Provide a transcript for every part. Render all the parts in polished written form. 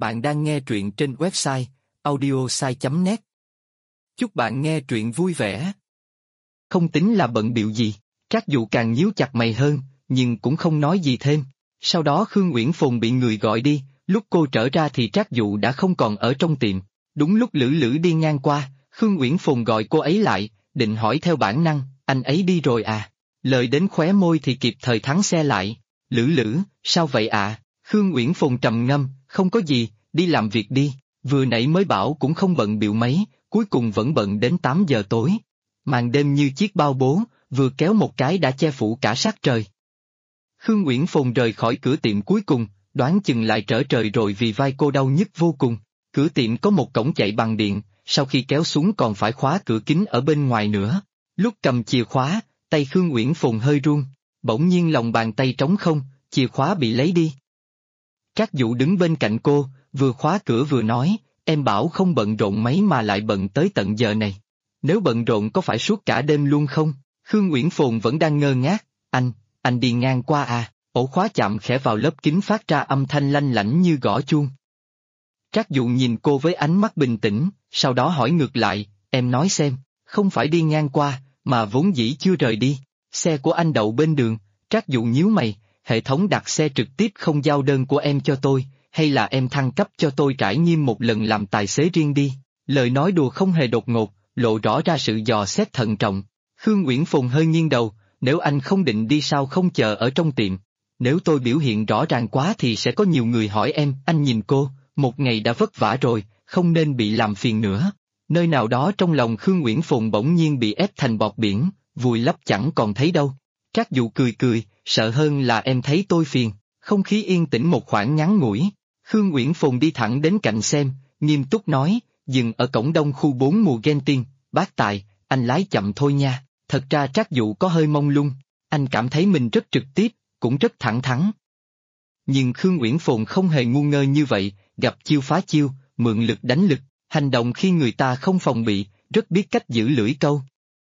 Bạn đang nghe truyện trên website audiosai.net. Chúc bạn nghe truyện vui vẻ. Không tính là bận bịu gì, Trác Dụ càng nhíu chặt mày hơn, nhưng cũng không nói gì thêm. Sau đó Khương Uyển Phồn bị người gọi đi, lúc cô trở ra thì Trác Dụ đã không còn ở trong tiệm. Đúng lúc Lữ Lữ đi ngang qua, Khương Uyển Phồn gọi cô ấy lại, định hỏi theo bản năng, anh ấy đi rồi à? Lời đến khóe môi thì kịp thời thắng xe lại. Lữ Lữ, sao vậy ạ? Khương Uyển Phồn trầm ngâm, không có gì, đi làm việc đi, vừa nãy mới bảo cũng không bận bịu mấy, cuối cùng vẫn bận đến 8 giờ tối. Màn đêm như chiếc bao bố, vừa kéo một cái đã che phủ cả sát trời. Khương Uyển Phồn rời khỏi cửa tiệm cuối cùng, đoán chừng lại trở trời rồi vì vai cô đau nhức vô cùng. Cửa tiệm có một cổng chạy bằng điện, sau khi kéo xuống còn phải khóa cửa kính ở bên ngoài nữa. Lúc cầm chìa khóa, tay Khương Uyển Phồn hơi run, bỗng nhiên lòng bàn tay trống không, chìa khóa bị lấy đi. Trác Dụ đứng bên cạnh cô, vừa khóa cửa vừa nói, em bảo không bận rộn mấy mà lại bận tới tận giờ này. Nếu bận rộn có phải suốt cả đêm luôn không? Khương Uyển Phồn vẫn đang ngơ ngác, anh đi ngang qua à? Ổ khóa chạm khẽ vào lớp kính phát ra âm thanh lanh lảnh như gõ chuông. Trác Dụ nhìn cô với ánh mắt bình tĩnh, sau đó hỏi ngược lại, em nói xem, không phải đi ngang qua, mà vốn dĩ chưa rời đi, xe của anh đậu bên đường. Trác Dụ nhíu mày, hệ thống đặt xe trực tiếp không giao đơn của em cho tôi, hay là em thăng cấp cho tôi trải nghiệm một lần làm tài xế riêng đi? Lời nói đùa không hề đột ngột, lộ rõ ra sự dò xét thận trọng. Khương Uyển Phồn hơi nghiêng đầu, nếu anh không định đi sao không chờ ở trong tiệm? Nếu tôi biểu hiện rõ ràng quá thì sẽ có nhiều người hỏi em. Anh nhìn cô, một ngày đã vất vả rồi, không nên bị làm phiền nữa. Nơi nào đó trong lòng Khương Uyển Phồn bỗng nhiên bị ép thành bọt biển, vùi lấp chẳng còn thấy đâu. Trác Dụ cười cười, sợ hơn là em thấy tôi phiền. Không khí yên tĩnh một khoảng ngắn ngủi. Khương Uyển Phồn đi thẳng đến cạnh xem, nghiêm túc nói, dừng ở cổng đông khu 4 mùa ghen tiên, bác Tài, anh lái chậm thôi nha. Thật ra Trác Dụ có hơi mông lung, anh cảm thấy mình rất trực tiếp, cũng rất thẳng thắn. Nhưng Khương Uyển Phồn không hề ngu ngơ như vậy, gặp chiêu phá chiêu, mượn lực đánh lực, hành động khi người ta không phòng bị, rất biết cách giữ lưỡi câu.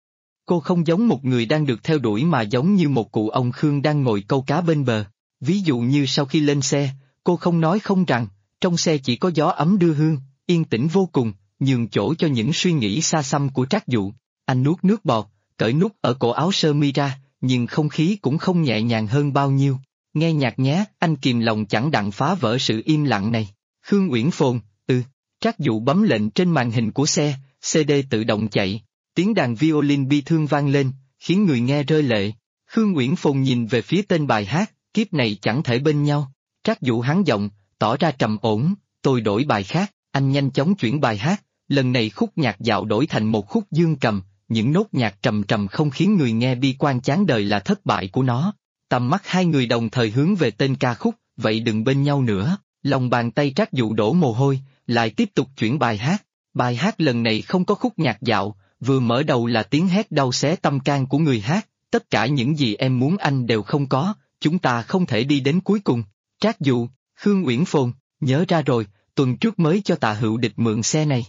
Cô không giống một người đang được theo đuổi mà giống như một cụ ông Khương đang ngồi câu cá bên bờ. Ví dụ như sau khi lên xe, cô không nói không rằng, trong xe chỉ có gió ấm đưa hương, yên tĩnh vô cùng, nhường chỗ cho những suy nghĩ xa xăm của Trác Dụ. Anh nuốt nước bọt, cởi nút ở cổ áo sơ mi ra, nhưng không khí cũng không nhẹ nhàng hơn bao nhiêu. Nghe nhạc nhé, anh kìm lòng chẳng đặng phá vỡ sự im lặng này. Khương Uyển Phồn, Trác Dụ bấm lệnh trên màn hình của xe, CD tự động chạy. Tiếng đàn violin bi thương vang lên, khiến người nghe rơi lệ. Khương Uyển Phồn nhìn về phía tên bài hát, kiếp này chẳng thể bên nhau. Trác Dụ hắn giọng, tỏ ra trầm ổn, tôi đổi bài khác. Anh nhanh chóng chuyển bài hát, lần này khúc nhạc dạo đổi thành một khúc dương cầm, những nốt nhạc trầm trầm không khiến người nghe bi quan chán đời là thất bại của nó. Tầm mắt hai người đồng thời hướng về tên ca khúc, vậy đừng bên nhau nữa. Lòng bàn tay Trác Dụ đổ mồ hôi, lại tiếp tục chuyển bài hát. Bài hát lần này không có khúc nhạc dạo, vừa mở đầu là tiếng hét đau xé tâm can của người hát, tất cả những gì em muốn anh đều không có, chúng ta không thể đi đến cuối cùng. Trác Dụ, Khương Uyển Phồn, nhớ ra rồi, tuần trước mới cho Tạ Hữu Địch mượn xe này.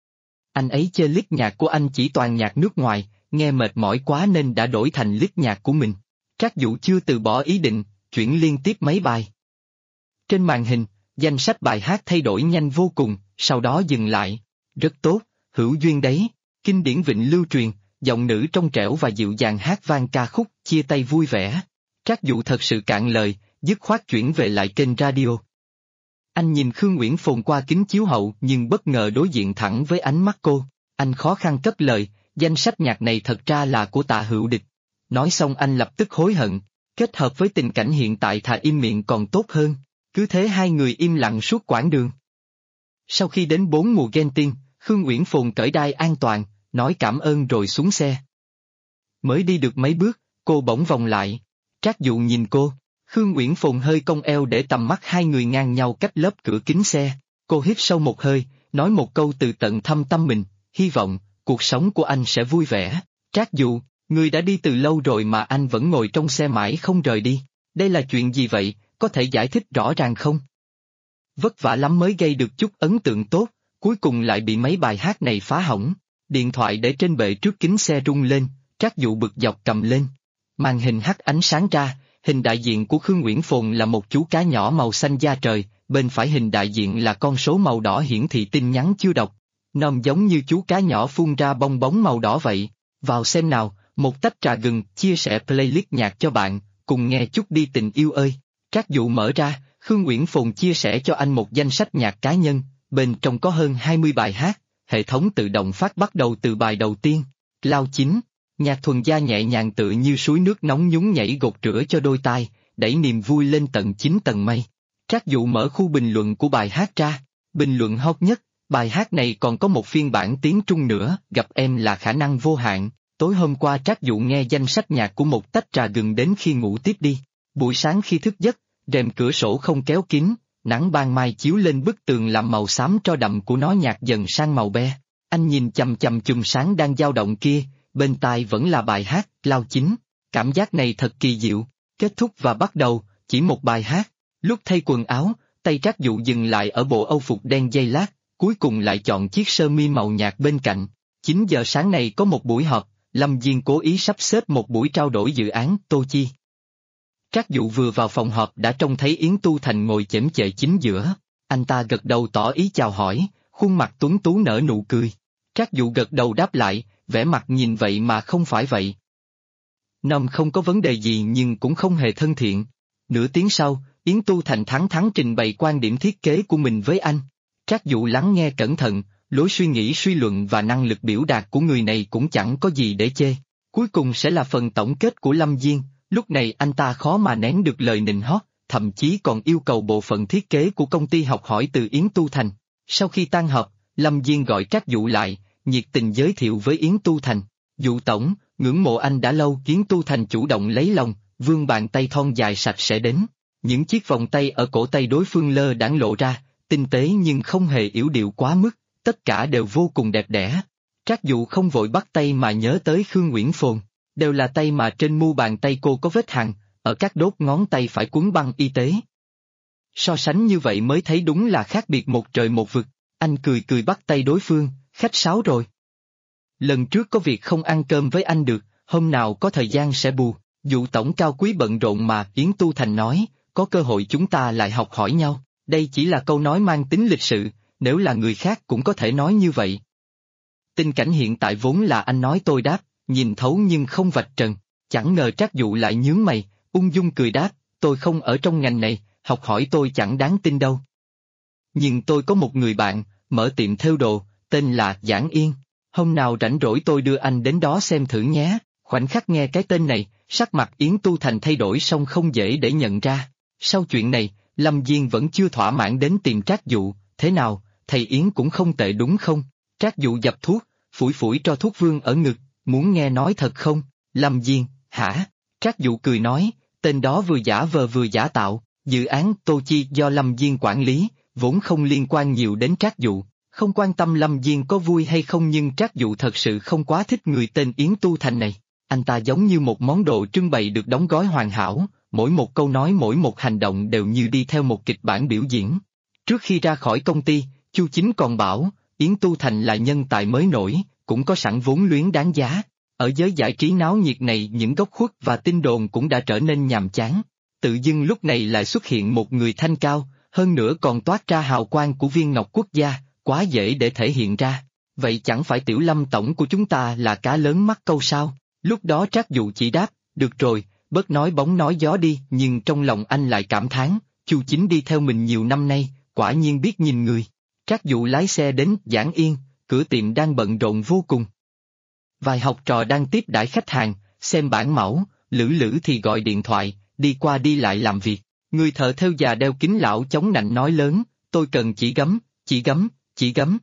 Anh ấy chơi list nhạc của anh chỉ toàn nhạc nước ngoài, nghe mệt mỏi quá nên đã đổi thành list nhạc của mình. Trác Dụ chưa từ bỏ ý định, chuyển liên tiếp mấy bài. Trên màn hình, danh sách bài hát thay đổi nhanh vô cùng, sau đó dừng lại. Rất tốt, hữu duyên đấy. Kinh điển vịnh lưu truyền, giọng nữ trong trẻo và dịu dàng hát vang ca khúc, chia tay vui vẻ. Trác Dụ thật sự cạn lời, dứt khoát chuyển về lại kênh radio. Anh nhìn Khương Uyển Phồn qua kính chiếu hậu nhưng bất ngờ đối diện thẳng với ánh mắt cô. Anh khó khăn cất lời, danh sách nhạc này thật ra là của Tạ Hữu Địch. Nói xong anh lập tức hối hận, kết hợp với tình cảnh hiện tại thà im miệng còn tốt hơn. Cứ thế hai người im lặng suốt quãng đường. Sau khi đến 4 mùa ghen tiên, Khương Uyển Phồn cởi đai an toàn, nói cảm ơn rồi xuống xe. Mới đi được mấy bước, cô bỗng vòng lại. Trác Dụ nhìn cô, Khương Uyển Phồn hơi cong eo để tầm mắt hai người ngang nhau cách lớp cửa kính xe. Cô hít sâu một hơi, nói một câu từ tận thâm tâm mình, hy vọng, cuộc sống của anh sẽ vui vẻ. Trác Dụ, người đã đi từ lâu rồi mà anh vẫn ngồi trong xe mãi không rời đi. Đây là chuyện gì vậy, có thể giải thích rõ ràng không? Vất vả lắm mới gây được chút ấn tượng tốt, cuối cùng lại bị mấy bài hát này phá hỏng. Điện thoại để trên bệ trước kính xe rung lên, Trác Dụ bực dọc cầm lên. Màn hình hắt ánh sáng ra, hình đại diện của Khương Uyển Phồn là một chú cá nhỏ màu xanh da trời, bên phải hình đại diện là con số màu đỏ hiển thị tin nhắn chưa đọc. Nom giống như chú cá nhỏ phun ra bong bóng màu đỏ vậy. Vào xem nào, một tách trà gừng, chia sẻ playlist nhạc cho bạn, cùng nghe chút đi tình yêu ơi. Trác Dụ mở ra, Khương Uyển Phồn chia sẻ cho anh một danh sách nhạc cá nhân, bên trong có hơn 20 bài hát, hệ thống tự động phát bắt đầu từ bài đầu tiên. Cloud 9, nhạc thuần gia nhẹ nhàng tựa như suối nước nóng nhún nhảy gột rửa cho đôi tai, đẩy niềm vui lên tận 9 tầng mây. Trác Dụ mở khu bình luận của bài hát ra, bình luận hot nhất, bài hát này còn có một phiên bản tiếng Trung nữa, gặp em là khả năng vô hạn. Tối hôm qua Trác Dụ nghe danh sách nhạc của một tách trà gừng đến khi ngủ tiếp đi. Buổi sáng khi thức giấc, rèm cửa sổ không kéo kín, nắng ban mai chiếu lên bức tường làm màu xám tro đậm của nó nhạt dần sang màu be. Anh nhìn chằm chằm chùm sáng đang dao động kia, bên tai vẫn là bài hát Cloud 9. Cảm giác này thật kỳ diệu. Kết thúc và bắt đầu, chỉ một bài hát. Lúc thay quần áo, tay Trác Dụ dừng lại ở bộ âu phục đen giây lát, cuối cùng lại chọn chiếc sơ mi màu nhạt bên cạnh. 9 giờ sáng này có một buổi họp, Lâm Diên cố ý sắp xếp một buổi trao đổi dự án Tô Chi. Trác Dụ vừa vào phòng họp đã trông thấy Yến Tu Thành ngồi chễm chệ chính giữa. Anh ta gật đầu tỏ ý chào hỏi, khuôn mặt tuấn tú nở nụ cười. Trác Dụ gật đầu đáp lại, vẻ mặt nhìn vậy mà không phải vậy. Nom không có vấn đề gì nhưng cũng không hề thân thiện. Nửa tiếng sau, Yến Tu Thành thẳng thắn trình bày quan điểm thiết kế của mình với anh. Trác Dụ lắng nghe cẩn thận, lối suy nghĩ suy luận và năng lực biểu đạt của người này cũng chẳng có gì để chê. Cuối cùng sẽ là phần tổng kết của Lâm Diên, lúc này anh ta khó mà nén được lời nịnh hót, thậm chí còn yêu cầu bộ phận thiết kế của công ty học hỏi từ Yến Tu Thành. Sau khi tan họp, Lâm Diên gọi Trác Dụ lại, nhiệt tình giới thiệu với Yến Tu Thành. Dụ tổng, ngưỡng mộ anh đã lâu. Yến Tu Thành chủ động lấy lòng, vươn bàn tay thon dài sạch sẽ đến. Những chiếc vòng tay ở cổ tay đối phương lơ đãng lộ ra, tinh tế nhưng không hề yểu điệu quá mức, tất cả đều vô cùng đẹp đẽ. Trác Dụ không vội bắt tay mà nhớ tới Khương Uyển Phồn, đều là tay mà trên mu bàn tay cô có vết hằn, ở các đốt ngón tay phải quấn băng y tế. So sánh như vậy mới thấy đúng là khác biệt một trời một vực. Anh cười cười bắt tay đối phương, khách sáo rồi. Lần trước có việc không ăn cơm với anh được, hôm nào có thời gian sẽ bù. Dụ tổng cao quý bận rộn mà. Yến Tu Thành nói, có cơ hội chúng ta lại học hỏi nhau, đây chỉ là câu nói mang tính lịch sự, nếu là người khác cũng có thể nói như vậy. Tình cảnh hiện tại vốn là anh nói tôi đáp, nhìn thấu nhưng không vạch trần. Chẳng ngờ Trác Dụ lại nhướng mày, ung dung cười đáp, tôi không ở trong ngành này, học hỏi tôi chẳng đáng tin đâu. Nhưng tôi có một người bạn, mở tiệm thêu đồ, tên là Giảng Yên. Hôm nào rảnh rỗi tôi đưa anh đến đó xem thử nhé. Khoảnh khắc nghe cái tên này, sắc mặt Yến Tu Thành thay đổi song không dễ để nhận ra. Sau chuyện này, Lâm Diên vẫn chưa thỏa mãn đến tìm Trác Dụ, thế nào, thầy Yến cũng không tệ đúng không? Trác Dụ dập thuốc, phủi phủi tro thuốc vương ở ngực, muốn nghe nói thật không? Lâm Diên, hả? Trác Dụ cười nói, tên đó vừa giả vờ vừa giả tạo, dự án Tô Chi do Lâm Diên quản lý, vốn không liên quan nhiều đến Trác Dụ. Không quan tâm Lâm Diên có vui hay không nhưng Trác Dụ thật sự không quá thích người tên Yến Tu Thành này. Anh ta giống như một món đồ trưng bày được đóng gói hoàn hảo, mỗi một câu nói mỗi một hành động đều như đi theo một kịch bản biểu diễn. Trước khi ra khỏi công ty, Chu Chính còn bảo, Yến Tu Thành là nhân tài mới nổi, cũng có sẵn vốn liếng đáng giá. Ở giới giải trí náo nhiệt này những góc khuất và tin đồn cũng đã trở nên nhàm chán. Tự dưng lúc này lại xuất hiện một người thanh cao, hơn nữa còn toát ra hào quang của viên ngọc quốc gia, quá dễ để thể hiện ra. Vậy chẳng phải Tiểu Lâm tổng của chúng ta là cá lớn mắc câu sao? Lúc đó Trác Dụ chỉ đáp, được rồi, bớt nói bóng nói gió đi, nhưng trong lòng anh lại cảm thán, Chu Chính đi theo mình nhiều năm nay, quả nhiên biết nhìn người. Trác Dụ lái xe đến Giảng Yên, cửa tiệm đang bận rộn vô cùng. Vài học trò đang tiếp đãi khách hàng, xem bản mẫu, Lữ Lữ thì gọi điện thoại, đi qua đi lại làm việc. Người thợ thêu già đeo kính lão chống nạnh nói lớn, tôi cần chỉ gấm, chỉ gấm, chỉ gấm.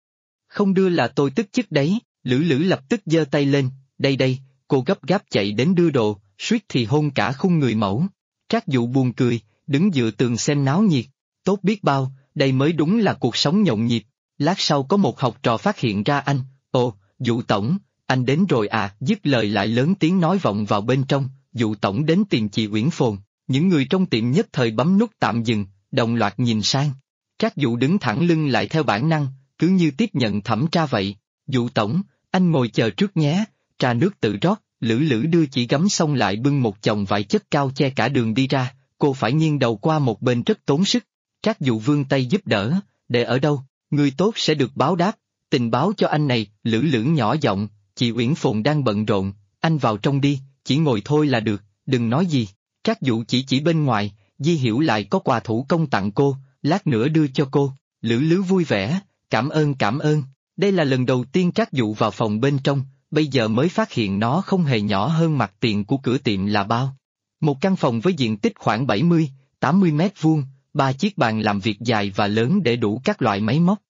Không đưa là tôi tức chức đấy. Lữ Lữ lập tức giơ tay lên, đây đây, cô gấp gáp chạy đến đưa đồ, suýt thì hôn cả khung người mẫu. Trác Dụ buồn cười, đứng dựa tường xem náo nhiệt, tốt biết bao, đây mới đúng là cuộc sống nhộn nhịp. Lát sau có một học trò phát hiện ra anh, ồ, Dụ tổng, anh đến rồi à, dứt lời lại lớn tiếng nói vọng vào bên trong, Dụ tổng đến tìm chị Uyển Phồn. Những người trong tiệm nhất thời bấm nút tạm dừng, đồng loạt nhìn sang. Trác Dụ đứng thẳng lưng lại theo bản năng, cứ như tiếp nhận thẩm tra vậy. Dụ tổng, anh ngồi chờ trước nhé, trà nước tự rót. Lữ Lữ đưa chỉ gấm xong lại bưng một chồng vải chất cao che cả đường đi ra, cô phải nghiêng đầu qua một bên rất tốn sức. Trác Dụ vươn tay giúp đỡ, để ở đâu, người tốt sẽ được báo đáp, tình báo cho anh này, Lữ Lữ nhỏ giọng, chị Uyển Phụng đang bận rộn, anh vào trong đi, chỉ ngồi thôi là được, đừng nói gì. Trác Dụ chỉ bên ngoài, Di Hiểu lại có quà thủ công tặng cô, lát nữa đưa cho cô. Lữ Lữ vui vẻ, cảm ơn. Đây là lần đầu tiên Trác Dụ vào phòng bên trong, bây giờ mới phát hiện nó không hề nhỏ hơn mặt tiền của cửa tiệm là bao. Một căn phòng với diện tích khoảng 70-80 mét vuông, 3 chiếc bàn làm việc dài và lớn để đủ các loại máy móc.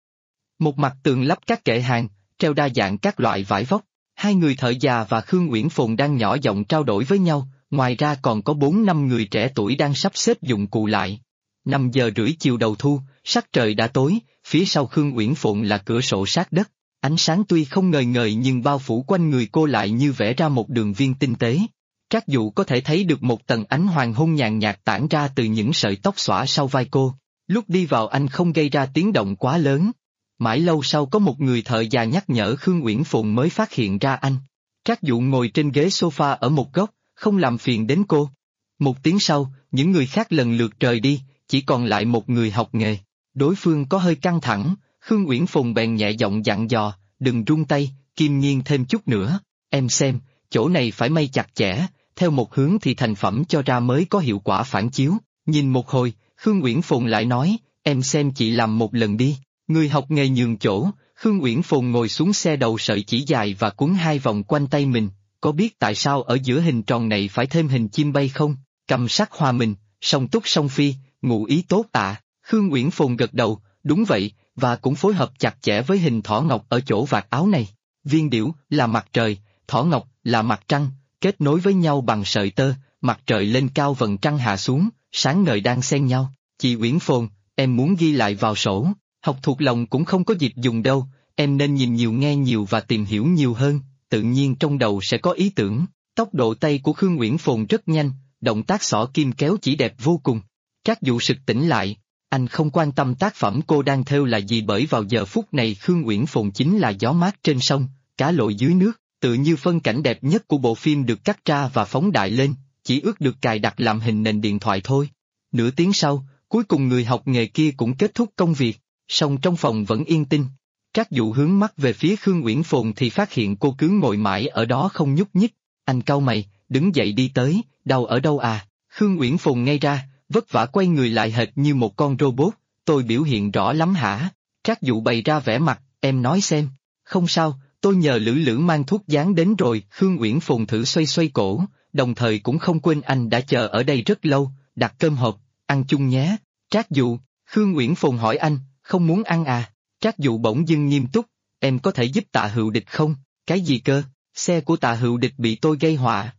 Một mặt tường lắp các kệ hàng, treo đa dạng các loại vải vóc. Hai người thợ già và Khương Uyển Phụng đang nhỏ giọng trao đổi với nhau, ngoài ra còn có 4-5 người trẻ tuổi đang sắp xếp dụng cụ lại. 5 giờ rưỡi chiều đầu thu, sắc trời đã tối, phía sau Khương Uyển Phụng là cửa sổ sát đất. Ánh sáng tuy không ngời ngời nhưng bao phủ quanh người cô lại như vẽ ra một đường viền tinh tế. Trác Dụ có thể thấy được một tầng ánh hoàng hôn nhàn nhạt tản ra từ những sợi tóc xõa sau vai cô. Lúc đi vào anh không gây ra tiếng động quá lớn. Mãi lâu sau có một người thợ già nhắc nhở Khương Uyển Phụng mới phát hiện ra anh. Trác Dụ ngồi trên ghế sofa ở một góc, không làm phiền đến cô. Một tiếng sau, những người khác lần lượt rời đi, chỉ còn lại một người học nghề. Đối phương có hơi căng thẳng, Khương Uyển Phụng bèn nhẹ giọng dặn dò, đừng run tay, Kim Nhiên thêm chút nữa, em xem, chỗ này phải may chặt chẽ, theo một hướng thì thành phẩm cho ra mới có hiệu quả phản chiếu. Nhìn một hồi, Khương Uyển Phụng lại nói, em xem chị làm một lần đi. Người học nghề nhường chỗ, Khương Uyển Phụng ngồi xuống xe đầu sợi chỉ dài và cuốn 2 vòng quanh tay mình, có biết tại sao ở giữa hình tròn này phải thêm hình chim bay không? Cầm sắc hòa mình, song túc song phi, ngụ ý tốt ạ. Khương Uyển Phụng gật đầu, đúng vậy, và cũng phối hợp chặt chẽ với hình thỏ ngọc ở chỗ vạt áo này. Viên điểu là mặt trời, thỏ ngọc là mặt trăng, kết nối với nhau bằng sợi tơ, mặt trời lên cao vầng trăng hạ xuống, sáng ngời đang xen nhau. Chị Uyển Phụng, em muốn ghi lại vào sổ, học thuộc lòng cũng không có dịp dùng đâu, em nên nhìn nhiều nghe nhiều và tìm hiểu nhiều hơn, tự nhiên trong đầu sẽ có ý tưởng. Tốc độ tay của Khương Uyển Phụng rất nhanh, động tác xỏ kim kéo chỉ đẹp vô cùng. Trác Dụ sực tỉnh lại, anh không quan tâm tác phẩm cô đang thêu là gì bởi vào giờ phút này Khương Uyển Phụng chính là gió mát trên sông, cá lội dưới nước, tự như phân cảnh đẹp nhất của bộ phim được cắt ra và phóng đại lên, chỉ ước được cài đặt làm hình nền điện thoại thôi. Nửa tiếng sau, cuối cùng người học nghề kia cũng kết thúc công việc, song trong phòng vẫn yên tĩnh. Trác Dụ hướng mắt về phía Khương Uyển Phụng thì phát hiện cô cứ ngồi mãi ở đó không nhúc nhích, anh cau mày, đứng dậy đi tới, đau ở đâu à? Khương Uyển Phụng ngây ra, vất vả quay người lại hệt như một con robot, tôi biểu hiện rõ lắm hả? Trác Dụ bày ra vẻ mặt, em nói xem. Không sao, tôi nhờ Lữ Lữ mang thuốc dán đến rồi. Khương Uyển Phụng thử xoay xoay cổ, đồng thời cũng không quên anh đã chờ ở đây rất lâu, đặt cơm hộp, ăn chung nhé. Trác Dụ, Khương Uyển Phụng hỏi anh, không muốn ăn à? Trác Dụ bỗng dưng nghiêm túc, em có thể giúp Tạ Hữu Địch không? Cái gì cơ? Xe của Tạ Hữu Địch bị tôi gây họa.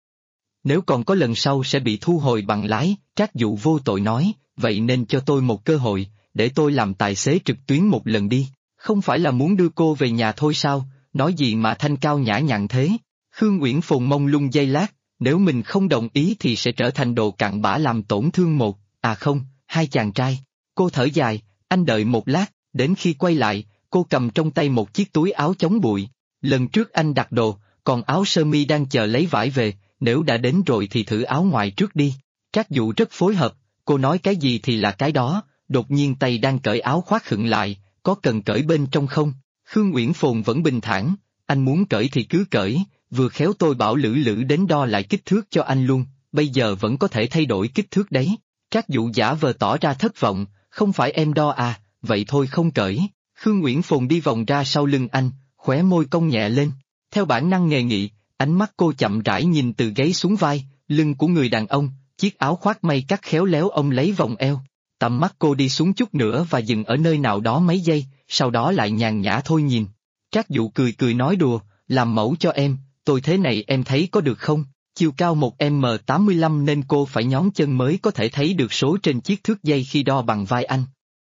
Nếu còn có lần sau sẽ bị thu hồi bằng lái. Trác Dụ vô tội nói, vậy nên cho tôi một cơ hội, để tôi làm tài xế trực tuyến một lần đi. Không phải là muốn đưa cô về nhà thôi sao? Nói gì mà thanh cao nhã nhặn thế? Khương Uyển Phụng mông lung giây lát, nếu mình không đồng ý thì sẽ trở thành đồ cặn bã làm tổn thương một, à không, hai chàng trai. Cô thở dài, anh đợi một lát, đến khi quay lại, cô cầm trong tay một chiếc túi áo chống bụi. Lần trước anh đặt đồ, còn áo sơ mi đang chờ lấy vải về, nếu đã đến rồi thì thử áo ngoài trước đi. Trác Dụ rất phối hợp, cô nói cái gì thì là cái đó, đột nhiên tay đang cởi áo khoác khựng lại, có cần cởi bên trong không? Khương Uyển Phụng vẫn bình thản, anh muốn cởi thì cứ cởi, vừa khéo tôi bảo Lữ Lữ đến đo lại kích thước cho anh luôn, bây giờ vẫn có thể thay đổi kích thước đấy. Trác Dụ giả vờ tỏ ra thất vọng, không phải em đo à, vậy thôi không cởi. Khương Uyển Phụng đi vòng ra sau lưng anh, khóe môi cong nhẹ lên. Theo bản năng nghề nghị, ánh mắt cô chậm rãi nhìn từ gáy xuống vai, lưng của người đàn ông, chiếc áo khoác may cắt khéo léo ông lấy vòng eo. Tầm mắt cô đi xuống chút nữa và dừng ở nơi nào đó mấy giây, sau đó lại nhàn nhã thôi nhìn. Trác Dụ cười cười nói đùa, làm mẫu cho em, tôi thế này em thấy có được không? Chiều cao 1m85 nên cô phải nhón chân mới có thể thấy được số trên chiếc thước dây khi đo bằng vai anh.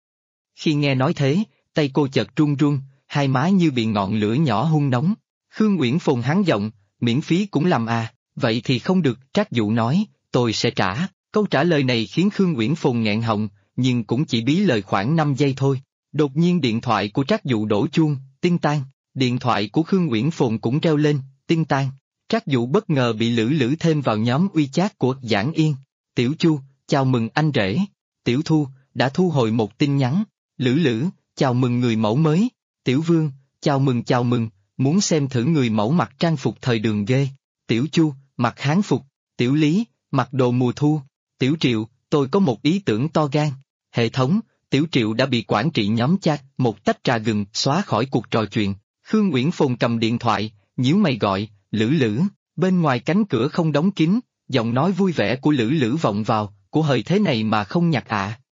Khi nghe nói thế, tay cô chợt run run, hai má như bị ngọn lửa nhỏ hun nóng. Khương Uyển Phụng hắn giọng, miễn phí cũng làm à, vậy thì không được. Trác Dụ nói, tôi sẽ trả. Câu trả lời này khiến Khương Uyển Phụng nghẹn họng, nhưng cũng chỉ bí lời khoảng 5 giây thôi. Đột nhiên điện thoại của Trác Dụ đổ chuông, tinh tang. Điện thoại của Khương Uyển Phụng cũng reo lên, tinh tang. Trác Dụ bất ngờ bị Lữ Lữ thêm vào nhóm WeChat của Giảng Yên. Tiểu Chu, chào mừng anh rể. Tiểu Thu, đã thu hồi một tin nhắn. Lữ Lữ, chào mừng người mẫu mới. Tiểu Vương, chào mừng, muốn xem thử người mẫu mặc trang phục thời đường ghê. Tiểu Chu, mặc hán phục. Tiểu Lý, mặc đồ mùa thu. Tiểu Triệu, tôi có một ý tưởng to gan. Hệ thống, Tiểu Triệu đã bị quản trị nhóm chat, một tách trà gừng xóa khỏi cuộc trò chuyện. Khương Nguyễn Phồn cầm điện thoại, nhíu mày gọi, Lữ Lữ, bên ngoài cánh cửa không đóng kín, giọng nói vui vẻ của Lữ Lữ vọng vào, của hời thế này mà không nhặt ạ.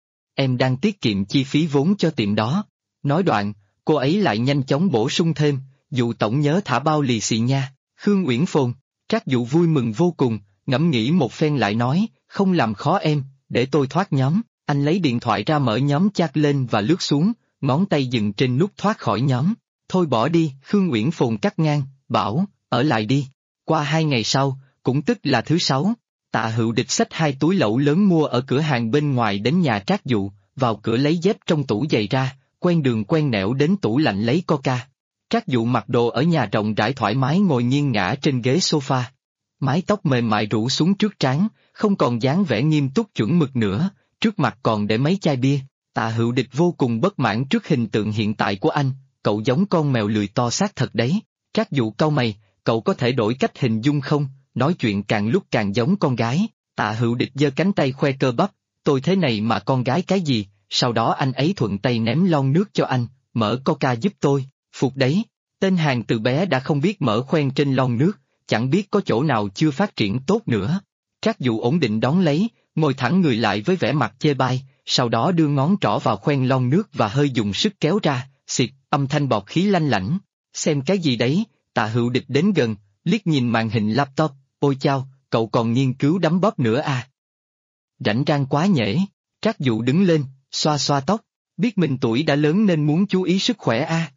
Em đang tiết kiệm chi phí vốn cho tiệm đó. Nói đoạn, cô ấy lại nhanh chóng bổ sung thêm, dụ tổng nhớ thả bao lì xì nha. Khương Uyển Phồn, Trác Dụ vui mừng vô cùng, ngẫm nghĩ một phen lại nói, không làm khó em, để tôi thoát nhóm. Anh lấy điện thoại ra mở nhóm chat lên và lướt xuống, ngón tay dừng trên nút thoát khỏi nhóm. Thôi bỏ đi, Khương Uyển Phồn cắt ngang, bảo, ở lại đi. Qua 2 ngày sau, cũng tức là thứ Sáu, Tạ Hữu Địch xách 2 túi lẩu lớn mua ở cửa hàng bên ngoài đến nhà Trác Dụ, vào cửa lấy dép trong tủ giày ra, quen đường quen nẻo đến tủ lạnh lấy Coca. Trác Dụ mặc đồ ở nhà rộng rãi thoải mái ngồi nghiêng ngã trên ghế sofa. Mái tóc mềm mại rủ xuống trước trán, không còn dáng vẻ nghiêm túc chuẩn mực nữa, trước mặt còn để mấy chai bia. Tạ Hữu Địch vô cùng bất mãn trước hình tượng hiện tại của anh, cậu giống con mèo lười to xác thật đấy. Trác Dụ cau mày, cậu có thể đổi cách hình dung không, nói chuyện càng lúc càng giống con gái. Tạ Hữu Địch giơ cánh tay khoe cơ bắp, tôi thế này mà con gái cái gì, sau đó anh ấy thuận tay ném lon nước cho anh, mở Coca giúp tôi, phục đấy. Tên hàng từ bé đã không biết mở khoen trên lon nước, chẳng biết có chỗ nào chưa phát triển tốt nữa. Trác Dụ ổn định đón lấy, ngồi thẳng người lại với vẻ mặt chê bai, sau đó đưa ngón trỏ vào khoen lon nước và hơi dùng sức kéo ra, xịt, âm thanh bọt khí lanh lảnh. Xem cái gì đấy? Tạ Hữu Địch đến gần, liếc nhìn màn hình laptop, ôi chao, cậu còn nghiên cứu đấm bóp nữa à? Rảnh rang quá nhễ. Trác Dụ đứng lên, xoa xoa tóc, biết mình tuổi đã lớn nên muốn chú ý sức khỏe à?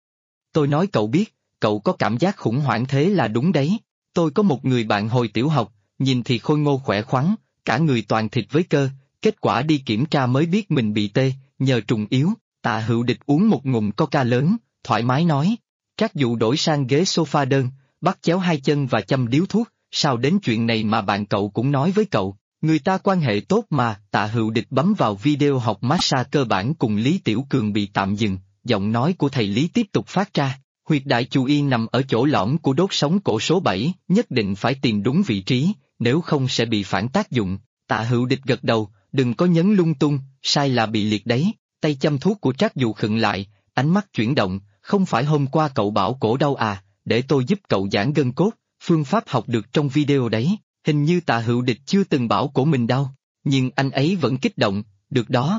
Tôi nói cậu biết, cậu có cảm giác khủng hoảng thế là đúng đấy. Tôi có một người bạn hồi tiểu học, nhìn thì khôi ngô khỏe khoắn, cả người toàn thịt với cơ, kết quả đi kiểm tra mới biết mình bị tê, nhờ trùng yếu. Tạ Hữu Địch uống một ngụm Coca lớn, thoải mái nói. Trác Dụ đổi sang ghế sofa đơn, bắt chéo 2 chân và châm điếu thuốc, sao đến chuyện này mà bạn cậu cũng nói với cậu, người ta quan hệ tốt mà. Tạ Hữu Địch bấm vào video học massage cơ bản cùng Lý Tiểu Cường bị tạm dừng, giọng nói của thầy Lý tiếp tục phát ra, huyệt đại chu y nằm ở chỗ lõm của đốt sống cổ số 7, nhất định phải tìm đúng vị trí, nếu không sẽ bị phản tác dụng. Tạ Hữu Địch gật đầu, đừng có nhấn lung tung, sai là bị liệt đấy. Tay châm thuốc của Trác Dụ khựng lại, ánh mắt chuyển động, không phải hôm qua cậu bảo cổ đau à, để tôi giúp cậu giãn gân cốt, phương pháp học được trong video đấy. Hình như Tạ Hữu Địch chưa từng bảo cổ mình đau, nhưng anh ấy vẫn kích động, được đó.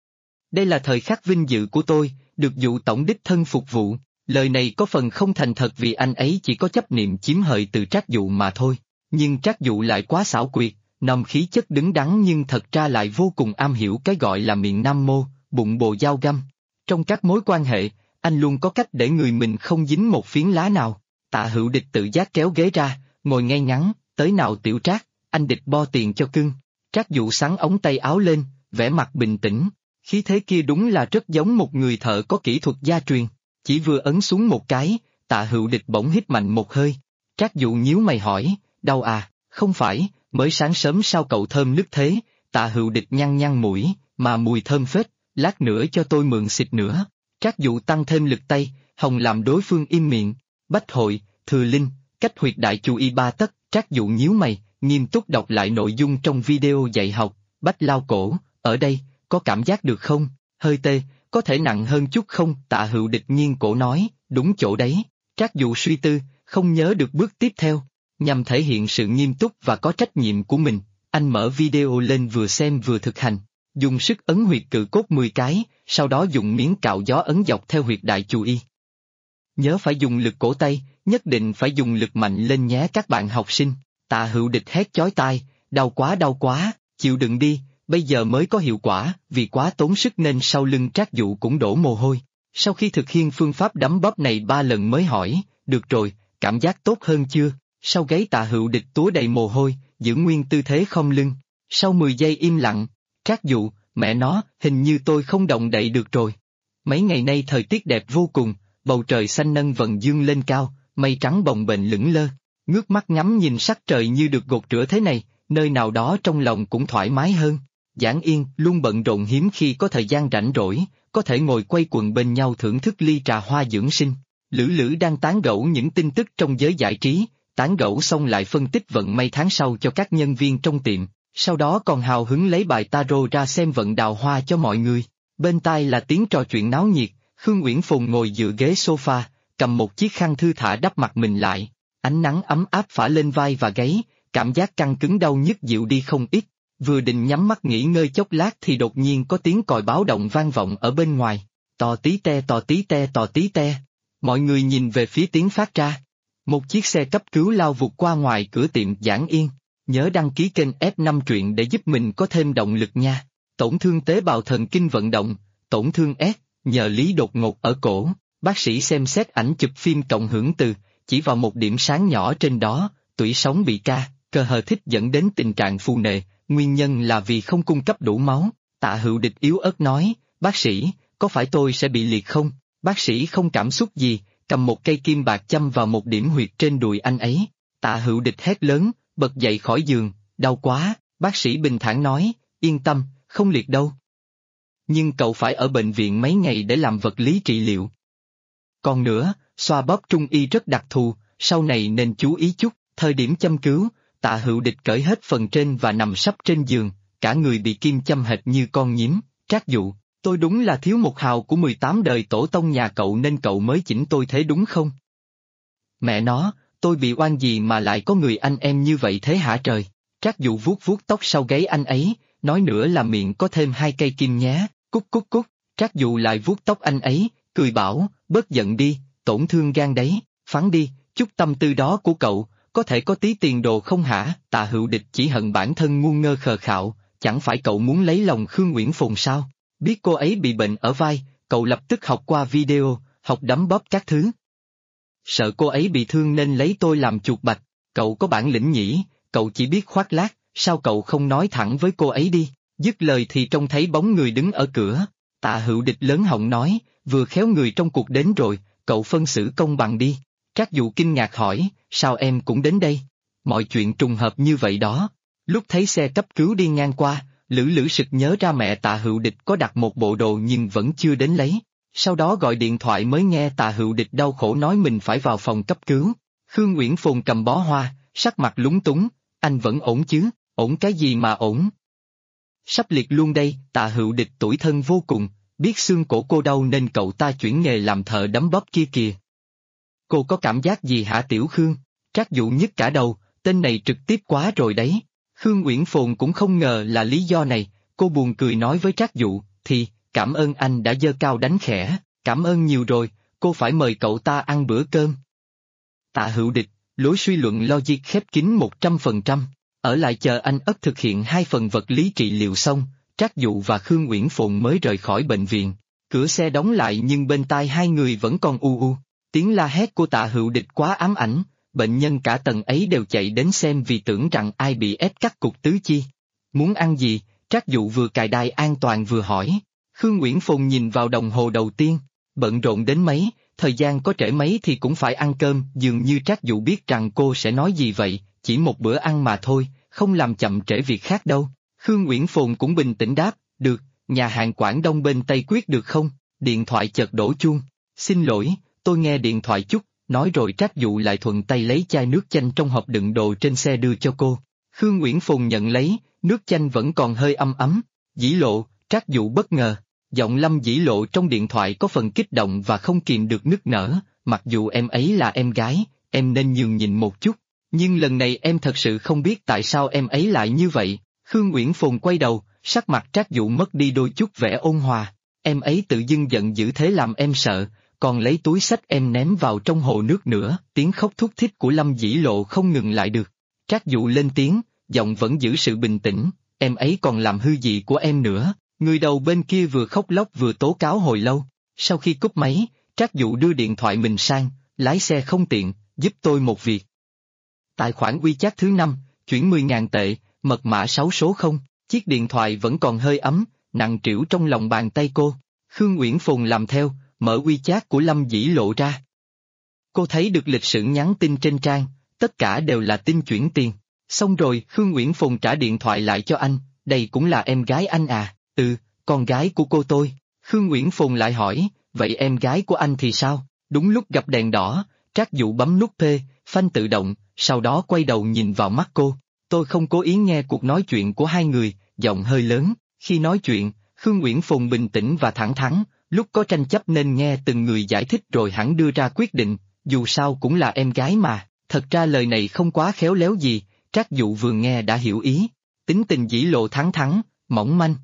Đây là thời khắc vinh dự của tôi, được Dụ tổng đích thân phục vụ. Lời này có phần không thành thật vì anh ấy chỉ có chấp niệm chiếm hời từ Trác Dụ mà thôi, nhưng Trác Dụ lại quá xảo quyệt, nòng khí chất đứng đắn nhưng thật ra lại vô cùng am hiểu cái gọi là miệng nam mô, bụng bồ dao găm. Trong các mối quan hệ, anh luôn có cách để người mình không dính một phiến lá nào. Tạ Hữu Địch tự giác kéo ghế ra, ngồi ngay ngắn, tới nào Tiểu Trác, anh Địch bo tiền cho cưng. Trác Dụ xắn ống tay áo lên, vẻ mặt bình tĩnh, khí thế kia đúng là rất giống một người thợ có kỹ thuật gia truyền. Chỉ vừa ấn xuống một cái, Tạ Hữu Địch bỗng hít mạnh một hơi. Trác Dụ nhíu mày hỏi, đau à? Không phải, mới sáng sớm sao cậu thơm nức thế? Tạ Hữu Địch nhăn nhăn mũi, mà mùi thơm phết, lát nữa cho tôi mượn xịt nữa. Trác Dụ tăng thêm lực tay, hòng làm đối phương im miệng. Bách hội, Thừa Linh, cách huyệt đại chu y 3 tấc. Trác Dụ nhíu mày, nghiêm túc đọc lại nội dung trong video dạy học. Bách lao cổ, ở đây, có cảm giác được không? Hơi tê, có thể nặng hơn chút không? Tạ Hữu Địch nghiêng cổ nói, đúng chỗ đấy. Trác Dụ suy tư, không nhớ được bước tiếp theo. Nhằm thể hiện sự nghiêm túc và có trách nhiệm của mình, anh mở video lên vừa xem vừa thực hành. Dùng sức ấn huyệt cự cốt 10 cái, sau đó dùng miếng cạo gió ấn dọc theo huyệt đại chu y. Nhớ phải dùng lực cổ tay, nhất định phải dùng lực mạnh lên nhé các bạn học sinh. Tạ Hữu Địch hét chói tai, đau quá, chịu đựng đi, bây giờ mới có hiệu quả, vì quá tốn sức nên sau lưng Trác Dụ cũng đổ mồ hôi. Sau khi thực hiện phương pháp đấm bóp này 3 lần mới hỏi, được rồi, cảm giác tốt hơn chưa? Sau gáy Tạ Hữu Địch túa đầy mồ hôi, giữ nguyên tư thế khom lưng. Sau 10 giây im lặng, Trác Dụ, mẹ nó, hình như tôi không động đậy được rồi. Mấy ngày nay thời tiết đẹp vô cùng, bầu trời xanh nâng vầng dương lên cao, mây trắng bồng bềnh lững lơ. Ngước mắt ngắm nhìn sắc trời như được gột rửa thế này, nơi nào đó trong lòng cũng thoải mái hơn. Giảng Yên luôn bận rộn hiếm khi có thời gian rảnh rỗi, có thể ngồi quay quần bên nhau thưởng thức ly trà hoa dưỡng sinh. Lữ Lữ đang tán gẫu những tin tức trong giới giải trí, tán gẫu xong lại phân tích vận may tháng sau cho các nhân viên trong tiệm, sau đó còn hào hứng lấy bài tarot ra xem vận đào hoa cho mọi người. Bên tai là tiếng trò chuyện náo nhiệt, Khương Uyển Phùng ngồi dựa ghế sofa, cầm một chiếc khăn thư thả đắp mặt mình lại, ánh nắng ấm áp phả lên vai và gáy, cảm giác căng cứng đau nhức dịu đi không ít. Vừa định nhắm mắt nghỉ ngơi chốc lát thì đột nhiên có tiếng còi báo động vang vọng ở bên ngoài, tò tí te tò tí te tò tí te. Mọi người nhìn về phía tiếng phát ra. Một chiếc xe cấp cứu lao vụt qua ngoài cửa tiệm Giảng Yên. Nhớ đăng ký kênh F5 truyện để giúp mình có thêm động lực nha. Tổn thương tế bào thần kinh vận động, tổn thương S, nhờ lý đột ngột ở cổ. Bác sĩ xem xét ảnh chụp phim cộng hưởng từ, chỉ vào một điểm sáng nhỏ trên đó, tủy sống bị cơ hờ thích dẫn đến tình trạng phù nề, nguyên nhân là vì không cung cấp đủ máu. Tạ Hữu Địch yếu ớt nói, bác sĩ, có phải tôi sẽ bị liệt không? Bác sĩ không cảm xúc gì, cầm một cây kim bạc châm vào một điểm huyệt trên đùi anh ấy. Tạ Hữu Địch hét lớn, bật dậy khỏi giường, đau quá, bác sĩ bình thản nói, yên tâm, không liệt đâu. Nhưng cậu phải ở bệnh viện mấy ngày để làm vật lý trị liệu. Còn nữa, xoa bóp trung y rất đặc thù, sau này nên chú ý chút. Thời điểm châm cứu, Tạ Hữu Địch cởi hết phần trên và nằm sấp trên giường, cả người bị kim châm hệt như con nhím. Trác Dụ, tôi đúng là thiếu một hào của 18 đời tổ tông nhà cậu nên cậu mới chỉnh tôi thế đúng không? Mẹ nó, tôi bị oan gì mà lại có người anh em như vậy thế hả trời? Trác Dụ vuốt vuốt tóc sau gáy anh ấy, nói nữa là miệng có thêm 2 cây kim nhé, cút cút cút. Trác Dụ lại vuốt tóc anh ấy, cười bảo, bớt giận đi, tổn thương gan đấy, phán đi, chút tâm tư đó của cậu, có thể có tí tiền đồ không hả? Tạ Hữu Địch chỉ hận bản thân ngu ngơ khờ khạo, chẳng phải cậu muốn lấy lòng Khương Uyển Phùng sao? Biết cô ấy bị bệnh ở vai, cậu lập tức học qua video, học đấm bóp các thứ. Sợ cô ấy bị thương nên lấy tôi làm chuột bạch, cậu có bản lĩnh nhỉ, cậu chỉ biết khoác lác, sao cậu không nói thẳng với cô ấy đi? Dứt lời thì trông thấy bóng người đứng ở cửa. Tạ Hữu Địch lớn họng nói, vừa khéo người trong cuộc đến rồi, cậu phân xử công bằng đi. Trác Dụ kinh ngạc hỏi, sao em cũng đến đây? Mọi chuyện trùng hợp như vậy đó. Lúc thấy xe cấp cứu đi ngang qua, Lữ Lữ sực nhớ ra mẹ Tạ Hữu Địch có đặt một bộ đồ nhưng vẫn chưa đến lấy. Sau đó gọi điện thoại mới nghe Tạ Hữu Địch đau khổ nói mình phải vào phòng cấp cứu. Khương Uyển Phùng cầm bó hoa, sắc mặt lúng túng, anh vẫn ổn chứ, ổn cái gì mà ổn? Sắp liệt luôn đây. Tạ Hữu Địch tủi thân vô cùng, biết xương cổ cô đau nên cậu ta chuyển nghề làm thợ đấm bóp kia kìa. Cô có cảm giác gì hả Tiểu Khương? Trác Dụ nhức cả đầu, tên này trực tiếp quá rồi đấy. Khương Uyển Phồn cũng không ngờ là lý do này, cô buồn cười nói với Trác Dụ, thì, cảm ơn anh đã giơ cao đánh khẽ, cảm ơn nhiều rồi, cô phải mời cậu ta ăn bữa cơm. Tạ Hữu Địch, lối suy luận logic khép kín 100%, ở lại chờ anh Ất thực hiện 2 phần vật lý trị liệu xong, Trác Dụ và Khương Uyển Phồn mới rời khỏi bệnh viện. Cửa xe đóng lại nhưng bên tai hai người vẫn còn u u, tiếng la hét của Tạ Hữu Địch quá ám ảnh. Bệnh nhân cả tầng ấy đều chạy đến xem vì tưởng rằng ai bị ép cắt cục tứ chi. Muốn ăn gì? Trác Dụ vừa cài đai an toàn vừa hỏi. Khương Uyển Phùng nhìn vào đồng hồ đầu tiên, bận rộn đến mấy, thời gian có trễ mấy thì cũng phải ăn cơm, dường như Trác Dụ biết rằng cô sẽ nói gì vậy, chỉ một bữa ăn mà thôi, không làm chậm trễ việc khác đâu. Khương Uyển Phùng cũng bình tĩnh đáp, được, nhà hàng Quảng Đông bên Tây quyết được không? Điện thoại chợt đổ chuông. Xin lỗi, tôi nghe điện thoại chút. Nói rồi Trác Dụ lại thuận tay lấy chai nước chanh trong hộp đựng đồ trên xe đưa cho cô. Khương Uyển Phùng nhận lấy, nước chanh vẫn còn hơi ấm ấm. Dĩ Lộ, Trác Dụ bất ngờ, giọng Lâm Dĩ Lộ trong điện thoại có phần kích động và không kìm được nức nở, mặc dù em ấy là em gái, em nên nhường nhịn một chút, nhưng lần này em thật sự không biết tại sao em ấy lại như vậy. Khương Uyển Phùng quay đầu, sắc mặt Trác Dụ mất đi đôi chút vẻ ôn hòa, em ấy tự dưng giận dữ thế làm em sợ. Còn lấy túi xách em ném vào trong hồ nước nữa, tiếng khóc thút thít của Lâm Dĩ Lộ không ngừng lại được. Trác Dụ lên tiếng, giọng vẫn giữ sự bình tĩnh, em ấy còn làm hư gì của em nữa. Người đầu bên kia vừa khóc lóc vừa tố cáo hồi lâu. Sau khi cúp máy, Trác Dụ đưa điện thoại mình sang, lái xe không tiện, giúp tôi một việc. Tài khoản WeChat thứ 5, chuyển 10.000 tệ, mật mã 6 số 0, chiếc điện thoại vẫn còn hơi ấm, nặng trĩu trong lòng bàn tay cô. Khương Uyển Phùng làm theo. Mở WeChat của Lâm Dĩ Lộ ra. Cô thấy được lịch sử nhắn tin trên trang, tất cả đều là tin chuyển tiền. Xong rồi Khương Uyển Phùng trả điện thoại lại cho anh, đây cũng là em gái anh à? Ừ, con gái của cô tôi. Khương Uyển Phồn lại hỏi, vậy em gái của anh thì sao? Đúng lúc gặp đèn đỏ, Trác Dụ bấm nút P, phanh tự động, sau đó quay đầu nhìn vào mắt cô. Tôi không cố ý nghe cuộc nói chuyện của hai người, giọng hơi lớn. Khi nói chuyện, Khương Uyển Phồn bình tĩnh và thẳng thắn, lúc có tranh chấp nên nghe từng người giải thích rồi hẳn đưa ra quyết định, dù sao cũng là em gái mà. Thật ra lời này không quá khéo léo gì, Trác Dụ vừa nghe đã hiểu ý. Tính tình dĩ lộ thẳng thắn, mỏng manh.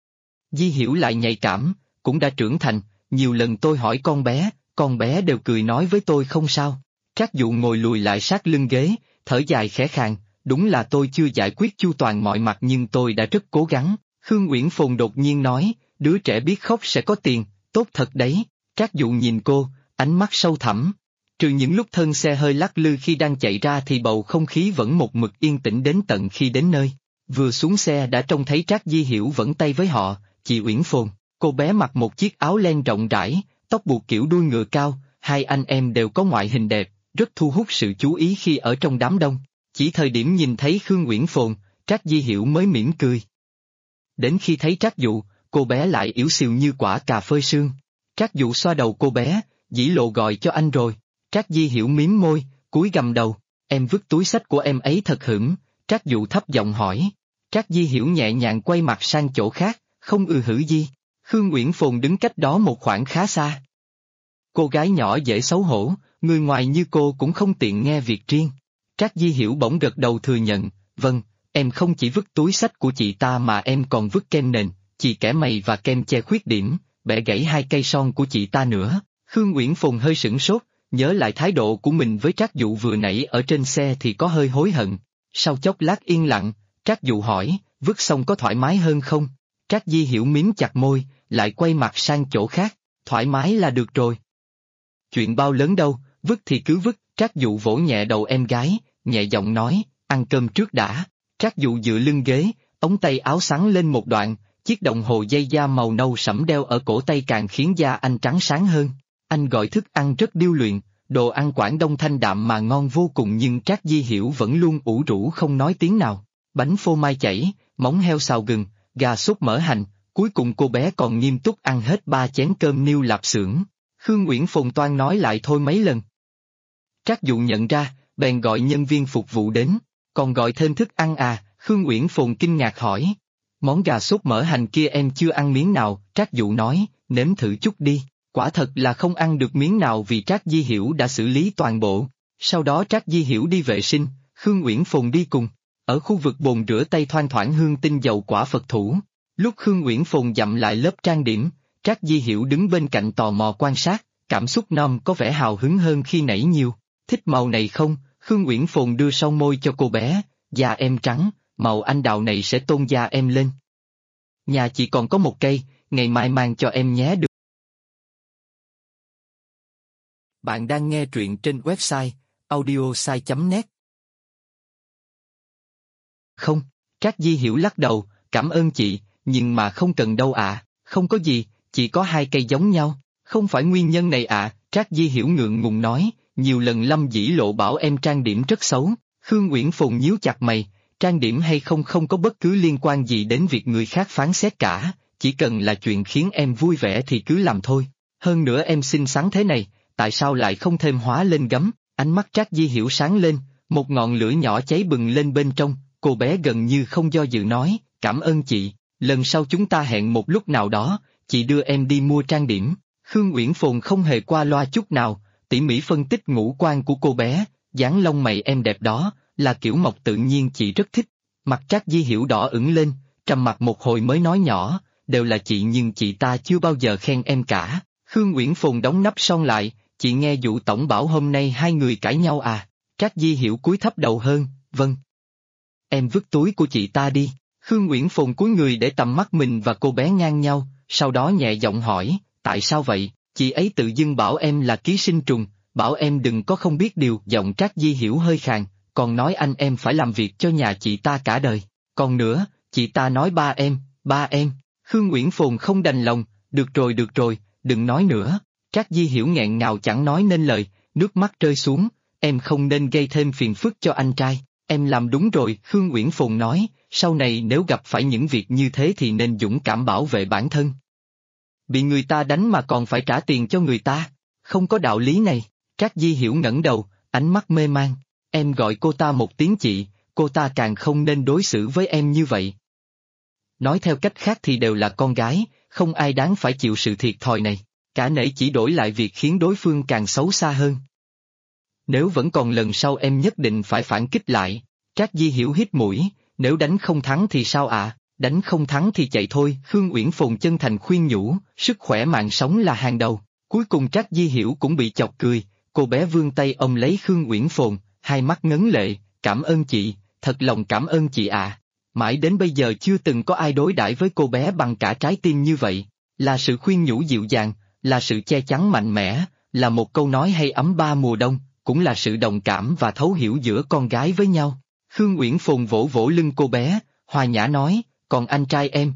Di Hiểu lại nhạy cảm, cũng đã trưởng thành, nhiều lần tôi hỏi con bé đều cười nói với tôi không sao. Trác Dụ ngồi lùi lại sát lưng ghế, thở dài khẽ khàng, đúng là tôi chưa giải quyết chu toàn mọi mặt nhưng tôi đã rất cố gắng. Khương Uyển Phồn đột nhiên nói, đứa trẻ biết khóc sẽ có tiền, tốt thật đấy. Trác Dụ nhìn cô, ánh mắt sâu thẳm. Trừ những lúc thân xe hơi lắc lư khi đang chạy ra thì bầu không khí vẫn một mực yên tĩnh đến tận khi đến nơi. Vừa xuống xe đã trông thấy Trác Di Hiểu vẫn tay với họ, chị Uyển Phồn, cô bé mặc một chiếc áo len rộng rãi, tóc buộc kiểu đuôi ngựa cao, hai anh em đều có ngoại hình đẹp, rất thu hút sự chú ý khi ở trong đám đông. Chỉ thời điểm nhìn thấy Khương Uyển Phồn, Trác Di Hiểu mới mỉm cười. Đến khi thấy Trác Dụ, cô bé lại yếu xìu như quả cà phơi sương. Trác Dụ xoa đầu cô bé, Dĩ Lộ gọi cho anh rồi. Trác Di Hiểu mím môi, cúi gằm đầu, em vứt túi xách của em ấy thật hửng. Trác Dụ thấp giọng hỏi. Trác Di Hiểu nhẹ nhàng quay mặt sang chỗ khác, không hử gì. Khương Uyển Phồn đứng cách đó một khoảng khá xa. Cô gái nhỏ dễ xấu hổ, người ngoài như cô cũng không tiện nghe việc riêng. Trác Di Hiểu bỗng gật đầu thừa nhận, vâng, em không chỉ vứt túi xách của chị ta mà em còn vứt kem nền, chì kẻ mày và kem che khuyết điểm, bẻ gãy 2 cây son của chị ta nữa. Khương Uyển Phồn hơi sửng sốt, nhớ lại thái độ của mình với Trác Dụ vừa nãy ở trên xe thì có hơi hối hận. Sau chốc lát yên lặng, Trác Dụ hỏi, vứt xong có thoải mái hơn không? Trác Di Hiểu mím chặt môi, lại quay mặt sang chỗ khác, thoải mái là được rồi. Chuyện bao lớn đâu, vứt thì cứ vứt. Trác Dụ vỗ nhẹ đầu em gái, nhẹ giọng nói, ăn cơm trước đã. Trác Dụ dựa lưng ghế, ống tay áo xắn lên một đoạn, chiếc đồng hồ dây da màu nâu sẫm đeo ở cổ tay càng khiến da anh trắng sáng hơn. Anh gọi thức ăn rất điêu luyện, đồ ăn Quảng Đông thanh đạm mà ngon vô cùng nhưng Trác Di Hiểu vẫn luôn ủ rũ không nói tiếng nào. Bánh phô mai chảy, móng heo xào gừng, gà sốt mỡ hành, cuối cùng cô bé còn nghiêm túc ăn hết 3 chén cơm niêu lạp xưởng. Khương Uyển Phồn toan nói lại thôi mấy lần. Trác Dụ nhận ra, bèn gọi nhân viên phục vụ đến, còn gọi thêm thức ăn à? Khương Uyển Phồn kinh ngạc hỏi. Món gà sốt mỡ hành kia em chưa ăn miếng nào, Trác Dụ nói, nếm thử chút đi. Quả thật là không ăn được miếng nào vì Trác Di Hiểu đã xử lý toàn bộ. Sau đó Trác Di Hiểu đi vệ sinh, Khương Uyển Phồn đi cùng. Ở khu vực bồn rửa tay thoang thoảng hương tinh dầu quả Phật thủ. Lúc Khương Uyển Phồn dặm lại lớp trang điểm, Trác Di Hiểu đứng bên cạnh tò mò quan sát, cảm xúc Nom có vẻ hào hứng hơn khi nãy nhiều. Thích màu này không? Khương Uyển Phồn đưa son môi cho cô bé, da em trắng, màu anh đào này sẽ tôn da em lên. Nhà chị còn có một cây, ngày mai mang cho em nhé được. Bạn đang nghe truyện trên website audiosai.net. Không, Trác Di Hiểu lắc đầu, cảm ơn chị, nhưng mà không cần đâu ạ, không có gì, chỉ có 2 cây giống nhau, không phải nguyên nhân này ạ. Trác Di Hiểu ngượng ngùng nói, nhiều lần Lâm Dĩ Lộ bảo em trang điểm rất xấu. Khương Uyển Phồn nhíu chặt mày, trang điểm hay không không có bất cứ liên quan gì đến việc người khác phán xét cả, chỉ cần là chuyện khiến em vui vẻ thì cứ làm thôi. Hơn nữa em xinh xắn thế này, tại sao lại không thêm hóa lên gấm? Ánh mắt Trác Di Hiểu sáng lên, một ngọn lửa nhỏ cháy bừng lên bên trong, cô bé gần như không do dự nói, cảm ơn chị, lần sau chúng ta hẹn một lúc nào đó, chị đưa em đi mua trang điểm. Khương Uyển Phồn không hề qua loa chút nào, tỉ mỉ phân tích ngũ quan của cô bé, dáng lông mày em đẹp đó, là kiểu mọc tự nhiên chị rất thích. Mặt Trác Di Hiểu đỏ ửng lên, trầm mặt một hồi mới nói nhỏ, đều là chị nhưng chị ta chưa bao giờ khen em cả. Khương Uyển Phồn đóng nắp son lại, chị nghe Dụ tổng bảo hôm nay hai người cãi nhau à? Trác Di Hiểu cúi thấp đầu hơn, vâng. Em vứt túi của chị ta đi. Khương Uyển Phồn cúi người để tầm mắt mình và cô bé ngang nhau, sau đó nhẹ giọng hỏi, tại sao vậy? Chị ấy tự dưng bảo em là ký sinh trùng, bảo em đừng có không biết điều. Giọng Trác Di Hiểu hơi khàn, còn nói anh em phải làm việc cho nhà chị ta cả đời. Còn nữa, chị ta nói ba em. Khương Uyển Phồn không đành lòng, được rồi, đừng nói nữa. Trác Di Hiểu nghẹn ngào chẳng nói nên lời, nước mắt rơi xuống, em không nên gây thêm phiền phức cho anh trai, em làm đúng rồi. Khương Uyển Phồn nói, sau này nếu gặp phải những việc như thế thì nên dũng cảm bảo vệ bản thân. Bị người ta đánh mà còn phải trả tiền cho người ta, không có đạo lý này. Trác Di Hiểu ngẩng đầu, ánh mắt mê man. Em gọi cô ta một tiếng chị, cô ta càng không nên đối xử với em như vậy. Nói theo cách khác thì đều là con gái, không ai đáng phải chịu sự thiệt thòi này. Cả nể chỉ đổi lại việc khiến đối phương càng xấu xa hơn. Nếu vẫn còn lần sau em nhất định phải phản kích lại. Trác Di Hiểu hít mũi, nếu đánh không thắng thì sao ạ? Đánh không thắng thì chạy thôi. Khương Uyển Phồn chân thành khuyên nhủ, sức khỏe mạng sống là hàng đầu. Cuối cùng Trác Di Hiểu cũng bị chọc cười, cô bé vươn tay ôm lấy Khương Uyển Phồn, hai mắt ngấn lệ, cảm ơn chị, thật lòng cảm ơn chị ạ. Mãi đến bây giờ chưa từng có ai đối đãi với cô bé bằng cả trái tim như vậy, là sự khuyên nhủ dịu dàng, là sự che chắn mạnh mẽ, là một câu nói hay ấm ba mùa đông, cũng là sự đồng cảm và thấu hiểu giữa con gái với nhau. Khương Uyển Phồn vỗ vỗ lưng cô bé, hòa nhã nói, còn anh trai em,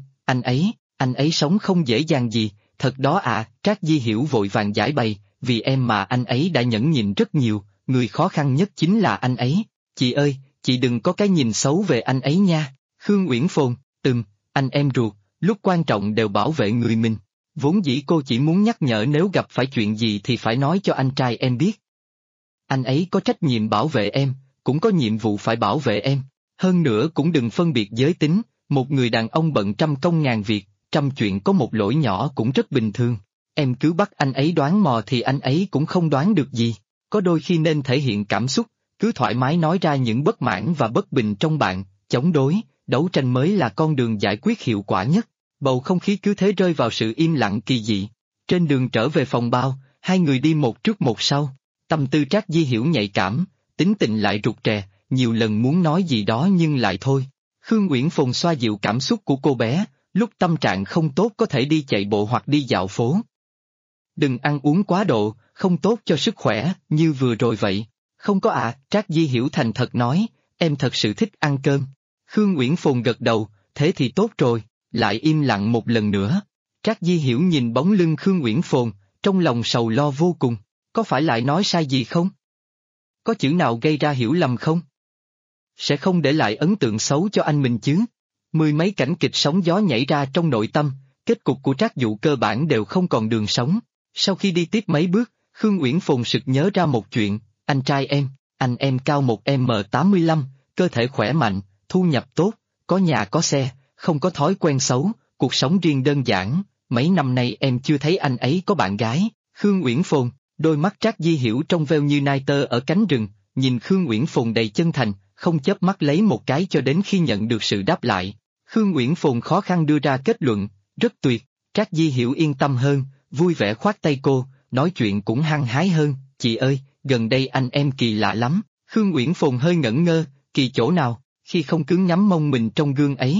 anh ấy sống không dễ dàng gì, thật đó ạ. Trác Di Hiểu vội vàng giải bày, vì em mà anh ấy đã nhẫn nhịn rất nhiều, người khó khăn nhất chính là anh ấy. Chị ơi, chị đừng có cái nhìn xấu về anh ấy nha. Khương Uyển Phồn, anh em ruột, lúc quan trọng đều bảo vệ người mình. Vốn dĩ cô chỉ muốn nhắc nhở nếu gặp phải chuyện gì thì phải nói cho anh trai em biết. Anh ấy có trách nhiệm bảo vệ em, cũng có nhiệm vụ phải bảo vệ em. Hơn nữa cũng đừng phân biệt giới tính, một người đàn ông bận trăm công ngàn việc, trăm chuyện có một lỗi nhỏ cũng rất bình thường. Em cứ bắt anh ấy đoán mò thì anh ấy cũng không đoán được gì. Có đôi khi nên thể hiện cảm xúc, cứ thoải mái nói ra những bất mãn và bất bình trong bạn, chống đối, đấu tranh mới là con đường giải quyết hiệu quả nhất. Bầu không khí cứ thế rơi vào sự im lặng kỳ dị. Trên đường trở về phòng bao, hai người đi một trước một sau. Tâm tư Trác Di Hiểu nhạy cảm, tính tình lại rụt rè, nhiều lần muốn nói gì đó nhưng lại thôi. Khương Uyển Phồn xoa dịu cảm xúc của cô bé, lúc tâm trạng không tốt có thể đi chạy bộ hoặc đi dạo phố. Đừng ăn uống quá độ, không tốt cho sức khỏe, như vừa rồi vậy. Không có ạ, Trác Di Hiểu thành thật nói, em thật sự thích ăn cơm. Khương Uyển Phồn gật đầu, thế thì tốt rồi, lại im lặng một lần nữa. Trác Di Hiểu nhìn bóng lưng Khương Uyển Phồn, trong lòng sầu lo vô cùng, có phải lại nói sai gì không? Có chữ nào gây ra hiểu lầm không? Sẽ không để lại ấn tượng xấu cho anh mình chứ? Mười mấy cảnh kịch sóng gió nhảy ra trong nội tâm, kết cục của Trác Dụ cơ bản đều không còn đường sống. Sau khi đi tiếp mấy bước, Khương Uyển Phồn sực nhớ ra một chuyện, anh trai em, anh em cao 1m85, cơ thể khỏe mạnh, thu nhập tốt, có nhà có xe, không có thói quen xấu, cuộc sống riêng đơn giản, mấy năm nay em chưa thấy anh ấy có bạn gái. Khương Uyển Phồn, đôi mắt Trác Di Hiểu trong veo như nai tơ ở cánh rừng, nhìn Khương Uyển Phồn đầy chân thành, không chớp mắt lấy một cái cho đến khi nhận được sự đáp lại. Khương Uyển Phồn khó khăn đưa ra kết luận, rất tuyệt. Trác Di Hiểu yên tâm hơn, vui vẻ khoát tay cô, nói chuyện cũng hăng hái hơn, chị ơi, gần đây anh em kỳ lạ lắm. Khương Uyển Phồn hơi ngẩn ngơ, kỳ chỗ nào, khi không cứng nhắm mông mình trong gương ấy.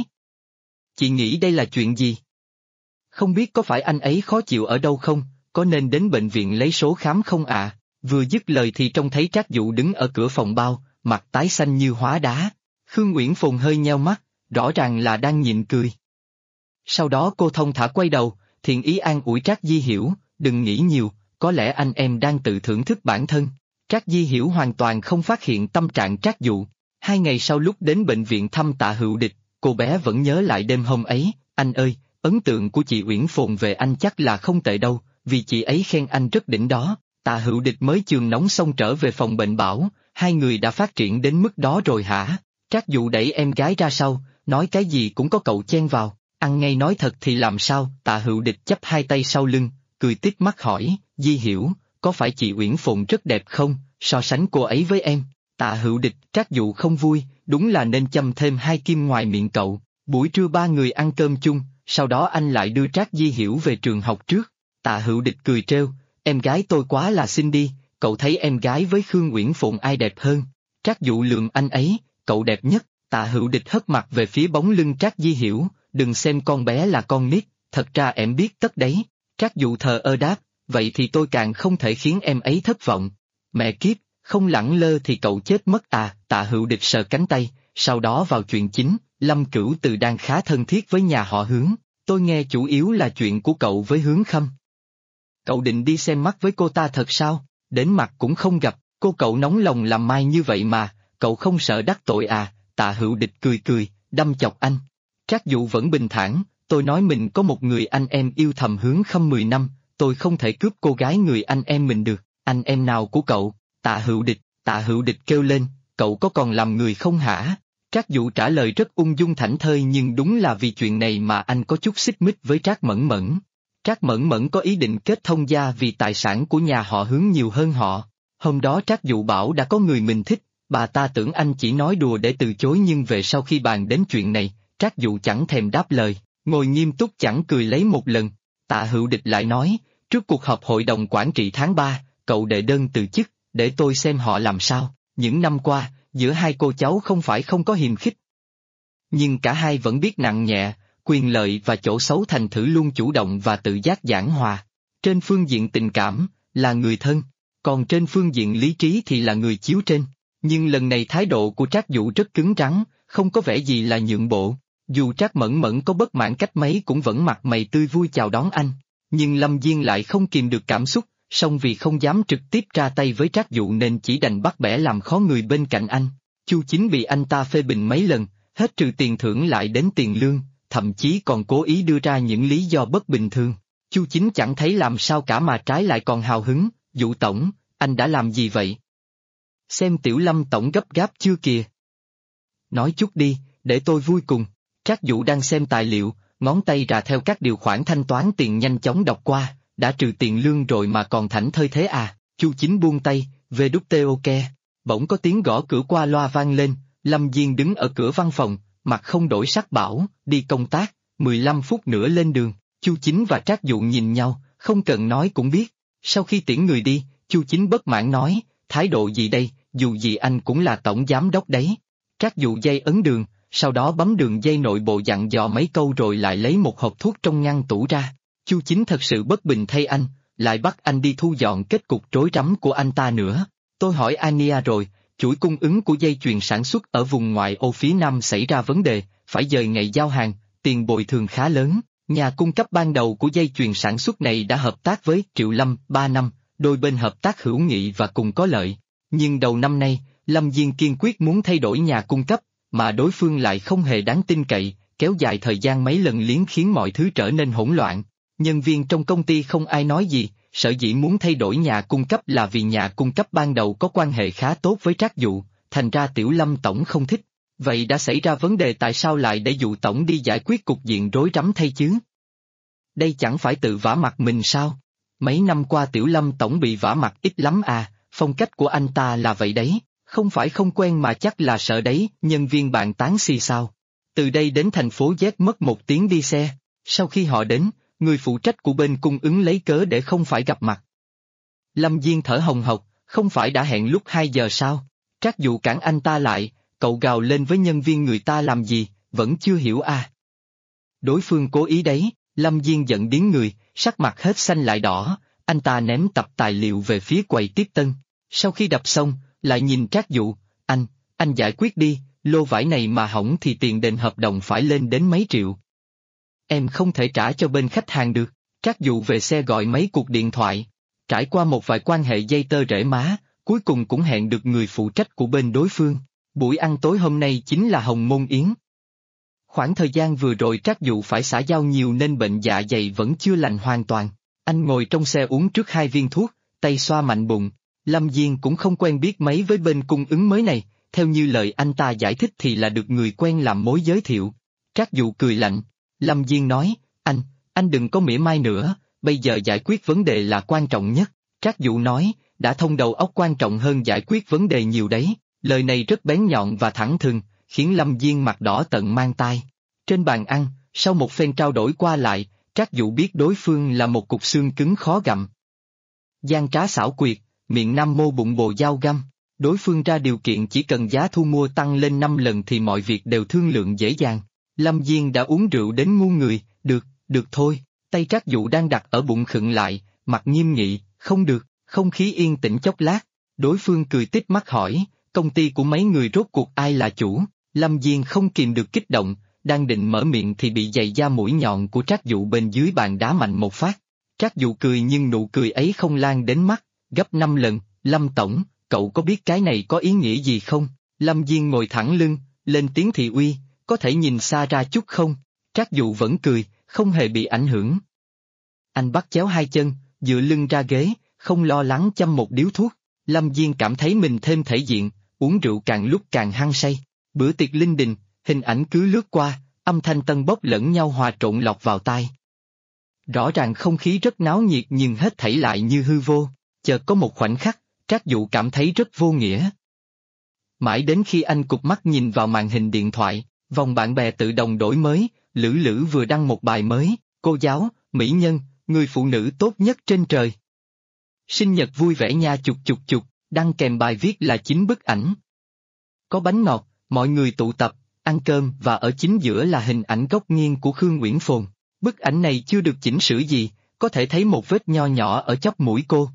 Chị nghĩ đây là chuyện gì? Không biết có phải anh ấy khó chịu ở đâu không, có nên đến bệnh viện lấy số khám không ạ? Vừa dứt lời thì trông thấy Trác Dụ đứng ở cửa phòng bao, mặt tái xanh như hóa đá. Khương Uyển Phồn hơi nheo mắt, rõ ràng là đang nhịn cười. Sau đó cô thông thả quay đầu, thiện ý an ủi Trác Di Hiểu, đừng nghĩ nhiều, có lẽ anh em đang tự thưởng thức bản thân. Trác Di Hiểu hoàn toàn không phát hiện tâm trạng Trác Dụ. 2 ngày sau lúc đến bệnh viện thăm Tạ Hữu Địch, cô bé vẫn nhớ lại đêm hôm ấy, anh ơi, ấn tượng của chị Uyển Phồn về anh chắc là không tệ đâu, vì chị ấy khen anh rất đỉnh đó. Tạ Hữu Địch mới chườm nóng xong trở về phòng bệnh bảo, hai người đã phát triển đến mức đó rồi hả? Trác Dụ đẩy em gái ra sau, nói cái gì cũng có cậu chen vào, ăn ngay nói thật thì làm sao? Tạ Hữu Địch chắp hai tay sau lưng, cười tít mắt hỏi, Di Hiểu, có phải chị Uyển Phồn rất đẹp không, so sánh cô ấy với em? Tạ Hữu Địch, Trác Dụ không vui, đúng là nên châm thêm 2 kim ngoài miệng cậu. Buổi trưa 3 người ăn cơm chung, sau đó anh lại đưa Trác Di Hiểu về trường học trước. Tạ Hữu Địch cười trêu, em gái tôi quá là xinh đi, cậu thấy em gái với Khương Uyển Phồn ai đẹp hơn? Trác Dụ lườm anh ấy, cậu đẹp nhất. Tạ Hữu Địch hất mặt về phía bóng lưng Trác Di Hiểu, đừng xem con bé là con nít, thật ra em biết tất đấy. Trác Dụ thờ ơ đáp, vậy thì tôi càng không thể khiến em ấy thất vọng. Mẹ kiếp, không lẳng lơ thì cậu chết mất à? Tạ Hữu Địch sờ cánh tay, sau đó vào chuyện chính, Lâm Cửu Từ đang khá thân thiết với nhà họ Hướng, tôi nghe chủ yếu là chuyện của cậu với Hướng Khâm. Cậu định đi xem mắt với cô ta thật sao? Đến mặt cũng không gặp, cô cậu nóng lòng làm mai như vậy mà, cậu không sợ đắc tội à? Tạ Hữu Địch cười cười, đâm chọc anh. Trác Dụ vẫn bình thản, tôi nói mình có một người anh em yêu thầm hướng Khâm 10 năm, tôi không thể cướp cô gái người anh em mình được. Anh em nào của cậu? Tạ Hữu Địch kêu lên, cậu có còn làm người không hả? Trác Dụ trả lời rất ung dung thảnh thơi, nhưng đúng là vì chuyện này mà anh có chút xích mích với Trác Mẫn Mẫn. Trác Mẫn Mẫn có ý định kết thông gia vì tài sản của nhà họ Hướng nhiều hơn họ. Hôm đó Trác Dụ bảo đã có người mình thích, bà ta tưởng anh chỉ nói đùa để từ chối, nhưng về sau khi bàn đến chuyện này, Trác Dụ chẳng thèm đáp lời, ngồi nghiêm túc chẳng cười lấy một lần. Tạ Hữu Địch lại nói, trước cuộc họp hội đồng quản trị tháng 3, cậu đệ đơn từ chức, để tôi xem họ làm sao. Những năm qua, giữa hai cô cháu không phải không có hiềm khích. Nhưng cả hai vẫn biết nặng nhẹ, quyền lợi và chỗ xấu thành thử luôn chủ động và tự giác giảng hòa. Trên phương diện tình cảm, là người thân, còn trên phương diện lý trí thì là người chiếu trên. Nhưng lần này thái độ của Trác Dụ rất cứng rắn, không có vẻ gì là nhượng bộ. Dù Trác Mẫn Mẫn có bất mãn cách mấy cũng vẫn mặt mày tươi vui chào đón anh. Nhưng Lâm Diên lại không kìm được cảm xúc, song vì không dám trực tiếp ra tay với Trác Dụ nên chỉ đành bắt bẻ làm khó người bên cạnh anh. Chu Chính bị anh ta phê bình mấy lần, hết trừ tiền thưởng lại đến tiền lương, thậm chí còn cố ý đưa ra những lý do bất bình thường. Chu Chính chẳng thấy làm sao cả mà trái lại còn hào hứng, Dụ tổng, anh đã làm gì vậy? Xem Tiểu Lâm tổng gấp gáp chưa kìa? Nói chút đi, để tôi vui cùng. Trác Dụ đang xem tài liệu, ngón tay rà theo các điều khoản thanh toán tiền nhanh chóng đọc qua, đã trừ tiền lương rồi mà còn thảnh thơi thế à? Chu Chính buông tay, VWTOK. Bỗng có tiếng gõ cửa qua loa vang lên, Lâm Diên đứng ở cửa văn phòng, mặt không đổi sắc bảo, đi công tác, 15 phút nữa lên đường. Chu Chính và Trác Dụ nhìn nhau, không cần nói cũng biết. Sau khi tiễn người đi, Chu Chính bất mãn nói, thái độ gì đây, dù gì anh cũng là tổng giám đốc đấy. Trác Dụ dây ấn đường, sau đó bấm đường dây nội bộ dặn dò mấy câu rồi lại lấy một hộp thuốc trong ngăn tủ ra. Chu Chính thật sự bất bình thay anh, lại bắt anh đi thu dọn kết cục rối rắm của anh ta nữa. Tôi hỏi Ania rồi, chuỗi cung ứng của dây chuyền sản xuất ở vùng ngoại ô phía Nam xảy ra vấn đề, phải dời ngày giao hàng, tiền bồi thường khá lớn. Nhà cung cấp ban đầu của dây chuyền sản xuất này đã hợp tác với Triệu Lâm 3 năm, đôi bên hợp tác hữu nghị và cùng có lợi. Nhưng đầu năm nay, Lâm Diên kiên quyết muốn thay đổi nhà cung cấp, mà đối phương lại không hề đáng tin cậy, kéo dài thời gian mấy lần liếng khiến mọi thứ trở nên hỗn loạn. Nhân viên trong công ty không ai nói gì, sở dĩ muốn thay đổi nhà cung cấp là vì nhà cung cấp ban đầu có quan hệ khá tốt với Trác Dụ, thành ra Tiểu Lâm tổng không thích. Vậy đã xảy ra vấn đề tại sao lại để Dụ tổng đi giải quyết cục diện rối rắm thay chứ? Đây chẳng phải tự vả mặt mình sao? Mấy năm qua Tiểu Lâm tổng bị vả mặt ít lắm à, phong cách của anh ta là vậy đấy, không phải không quen mà chắc là sợ đấy. Nhân viên bạn tán xì xào. Từ đây đến thành phố Z mất 1 tiếng đi xe, sau khi họ đến, người phụ trách của bên cung ứng lấy cớ để không phải gặp mặt. Lâm Diên thở hồng hộc, không phải đã hẹn lúc 2 giờ sao? Trác Dụ cản anh ta lại, cậu gào lên với nhân viên người ta làm gì, vẫn chưa hiểu à? Đối phương cố ý đấy. Lâm Diên giận điếng người, sắc mặt hết xanh lại đỏ, anh ta ném tập tài liệu về phía quầy tiếp tân. Sau khi đập xong, lại nhìn Trác Dụ, anh giải quyết đi, lô vải này mà hỏng thì tiền đền hợp đồng phải lên đến mấy triệu. Em không thể trả cho bên khách hàng được. Trác Dụ về xe gọi mấy cuộc điện thoại, trải qua một vài quan hệ dây tơ rễ má, cuối cùng cũng hẹn được người phụ trách của bên đối phương. Buổi ăn tối hôm nay chính là Hồng Môn Yến. Khoảng thời gian vừa rồi Trác Dụ phải xã giao nhiều nên bệnh dạ dày vẫn chưa lành hoàn toàn. Anh ngồi trong xe uống trước 2 viên thuốc, tay xoa mạnh bụng. Lâm Diên cũng không quen biết mấy với bên cung ứng mới này, theo như lời anh ta giải thích thì là được người quen làm mối giới thiệu. Trác Dụ cười lạnh. Lâm Diên nói, anh đừng có mỉa mai nữa, bây giờ giải quyết vấn đề là quan trọng nhất. Trác Dụ nói, đã thông đầu óc quan trọng hơn giải quyết vấn đề nhiều đấy. Lời này rất bén nhọn và thẳng thừng, khiến Lâm Diên mặt đỏ tận mang tai. Trên bàn ăn, sau một phen trao đổi qua lại, Trác Dụ biết đối phương là một cục xương cứng khó gặm. Gian trá xảo quyệt, miệng nam mô bụng bồ dao găm. Đối phương ra điều kiện chỉ cần giá thu mua tăng lên 5 lần thì mọi việc đều thương lượng dễ dàng. Lâm Diên đã uống rượu đến ngu người, được thôi. Tay Trác Dụ đang đặt ở bụng khựng lại, mặt nghiêm nghị, không được. Không khí yên tĩnh chốc lát, đối phương cười tít mắt hỏi, công ty của mấy người rốt cuộc ai là chủ? Lâm Diên không kìm được kích động, đang định mở miệng thì bị giày da mũi nhọn của Trác Dụ bên dưới bàn đá mạnh một phát. Trác Dụ cười nhưng nụ cười ấy không lan đến mắt, gấp 5 lần, Lâm tổng, cậu có biết cái này có ý nghĩa gì không? Lâm Diên ngồi thẳng lưng, lên tiếng thị uy, có thể nhìn xa ra chút không? Trác Dụ vẫn cười, không hề bị ảnh hưởng. Anh bắt chéo hai chân, dựa lưng ra ghế, không lo lắng châm một điếu thuốc. Lâm Diên cảm thấy mình thêm thể diện, uống rượu càng lúc càng hăng say. Bữa tiệc linh đình, hình ảnh cứ lướt qua, âm thanh tân bốc lẫn nhau hòa trộn lọt vào tai. Rõ ràng không khí rất náo nhiệt nhưng hết thảy lại như hư vô, chợt có một khoảnh khắc, Trác Dụ cảm thấy rất vô nghĩa. Mãi đến khi anh cụp mắt nhìn vào màn hình điện thoại, vòng bạn bè tự động đổi mới, Lữ Lữ vừa đăng một bài mới, cô giáo, mỹ nhân, người phụ nữ tốt nhất trên trời. Sinh nhật vui vẻ nha chục chục chục, đăng kèm bài viết là 9 bức ảnh. Có bánh ngọt, mọi người tụ tập, ăn cơm và ở chính giữa là hình ảnh góc nghiêng của Khương Uyển Phồn. Bức ảnh này chưa được chỉnh sửa gì, có thể thấy một vết nho nhỏ ở chóp mũi cô.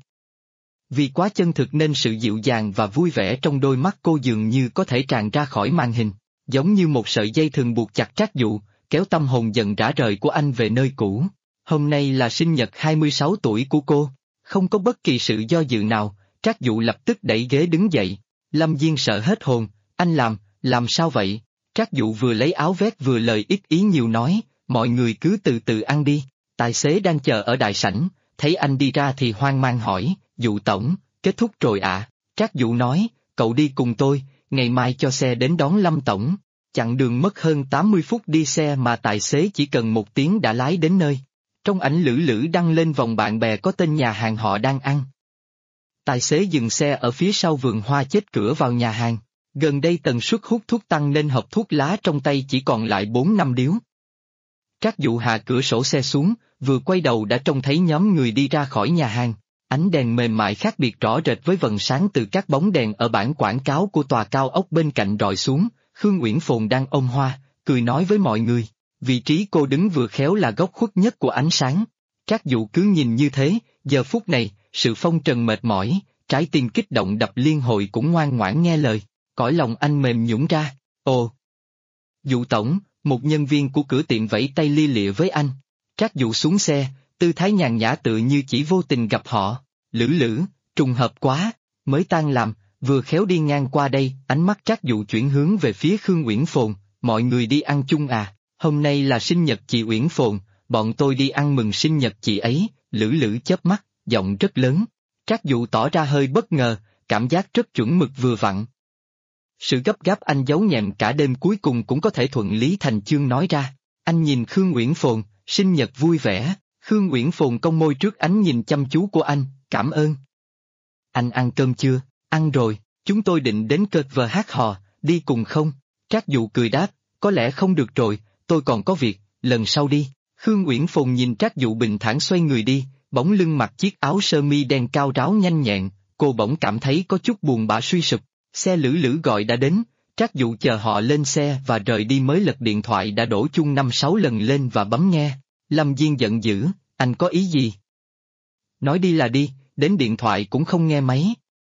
Vì quá chân thực nên sự dịu dàng và vui vẻ trong đôi mắt cô dường như có thể tràn ra khỏi màn hình, giống như một sợi dây thường buộc chặt Trác Dụ, kéo tâm hồn dần rã rời của anh về nơi cũ. Hôm nay là sinh nhật 26 tuổi của cô, không có bất kỳ sự do dự nào, Trác Dụ lập tức đẩy ghế đứng dậy. Lâm Diên sợ hết hồn, anh làm sao vậy? Trác Dụ vừa lấy áo vest vừa lời ít ý nhiều nói, mọi người cứ từ từ ăn đi. Tài xế đang chờ ở đại sảnh, thấy anh đi ra thì hoang mang hỏi, Dụ tổng, kết thúc rồi ạ? Trác Dụ nói, cậu đi cùng tôi, ngày mai cho xe đến đón Lâm tổng. Chặng đường mất hơn 80 phút đi xe mà tài xế chỉ cần 1 tiếng đã lái đến nơi. Trong ảnh Lữ Lữ đăng lên vòng bạn bè có tên nhà hàng họ đang ăn. Tài xế dừng xe ở phía sau vườn hoa chết cửa vào nhà hàng. Gần đây tần suất hút thuốc tăng nên hộp thuốc lá trong tay chỉ còn lại 4-5 điếu. Trác Dụ hạ cửa sổ xe xuống, vừa quay đầu đã trông thấy nhóm người đi ra khỏi nhà hàng. Ánh đèn mềm mại khác biệt rõ rệt với vầng sáng từ các bóng đèn ở bảng quảng cáo của tòa cao ốc bên cạnh rọi xuống. Khương Uyển Phồn đang ôm hoa, cười nói với mọi người. Vị trí cô đứng vừa khéo là góc khuất nhất của ánh sáng. Trác Dụ cứ nhìn như thế, giờ phút này, sự phong trần mệt mỏi, trái tim kích động đập liên hồi cũng ngoan ngoãn nghe lời. Cõi lòng anh mềm nhũn ra. Ồ! Dụ tổng, một nhân viên của cửa tiệm vẫy tay lia lịa với anh. Trác Dụ xuống xe, tư thái nhàn nhã tựa như chỉ vô tình gặp họ. Lữ Lữ, trùng hợp quá, mới tan làm, vừa khéo đi ngang qua đây. Ánh mắt Trác Dụ chuyển hướng về phía Khương Uyển Phồn, mọi người đi ăn chung à? Hôm nay là sinh nhật chị Uyển Phồn, bọn tôi đi ăn mừng sinh nhật chị ấy. Lữ Lữ chớp mắt, giọng rất lớn. Trác Dụ tỏ ra hơi bất ngờ, cảm giác rất chuẩn mực vừa vặn. Sự gấp gáp anh giấu nhẹm cả đêm cuối cùng cũng có thể thuận lý thành chương nói ra. Anh nhìn Khương Uyển Phồn, sinh nhật vui vẻ. Khương Uyển Phồn cong môi trước ánh nhìn chăm chú của anh, cảm ơn. Anh ăn cơm chưa? Ăn rồi, chúng tôi định đến cợt vờ hát hò, đi cùng không? Trác Dụ cười đáp, có lẽ không được rồi, tôi còn có việc, lần sau đi. Khương Uyển Phồn nhìn Trác Dụ bình thản xoay người đi, bóng lưng mặc chiếc áo sơ mi đen cao ráo nhanh nhẹn, cô bỗng cảm thấy có chút buồn bã suy sụp. Xe Lữ Lữ gọi đã đến, Trác Dụ chờ họ lên xe và rời đi mới lật điện thoại đã đổ chuông 5-6 lần lên và bấm nghe. Lâm Diên giận dữ, anh có ý gì? Nói đi là đi, đến điện thoại cũng không nghe máy.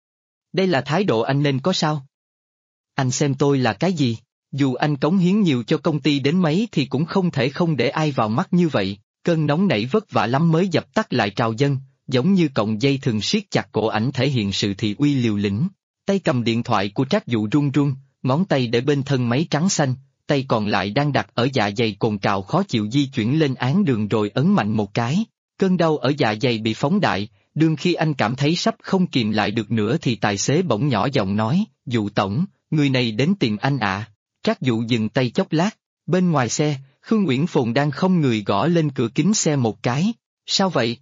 Đây là thái độ anh nên có sao? Anh xem tôi là cái gì? Dù anh cống hiến nhiều cho công ty đến mấy thì cũng không thể không để ai vào mắt như vậy. Cơn nóng nảy vất vả lắm mới dập tắt lại trào dâng, giống như cọng dây thường siết chặt cổ ảnh thể hiện sự thị uy liều lĩnh. Tay cầm điện thoại của Trác Dụ run run, ngón tay để bên thân máy trắng xanh, tay còn lại đang đặt ở dạ dày cồn cào khó chịu di chuyển lên án đường rồi ấn mạnh một cái. Cơn đau ở dạ dày bị phóng đại, đương khi anh cảm thấy sắp không kìm lại được nữa thì tài xế bỗng nhỏ giọng nói, Dụ tổng, người này đến tìm anh ạ. Trác Dụ dừng tay chốc lát, bên ngoài xe, Khương Uyển Phồn đang không người gõ lên cửa kính xe một cái. Sao vậy?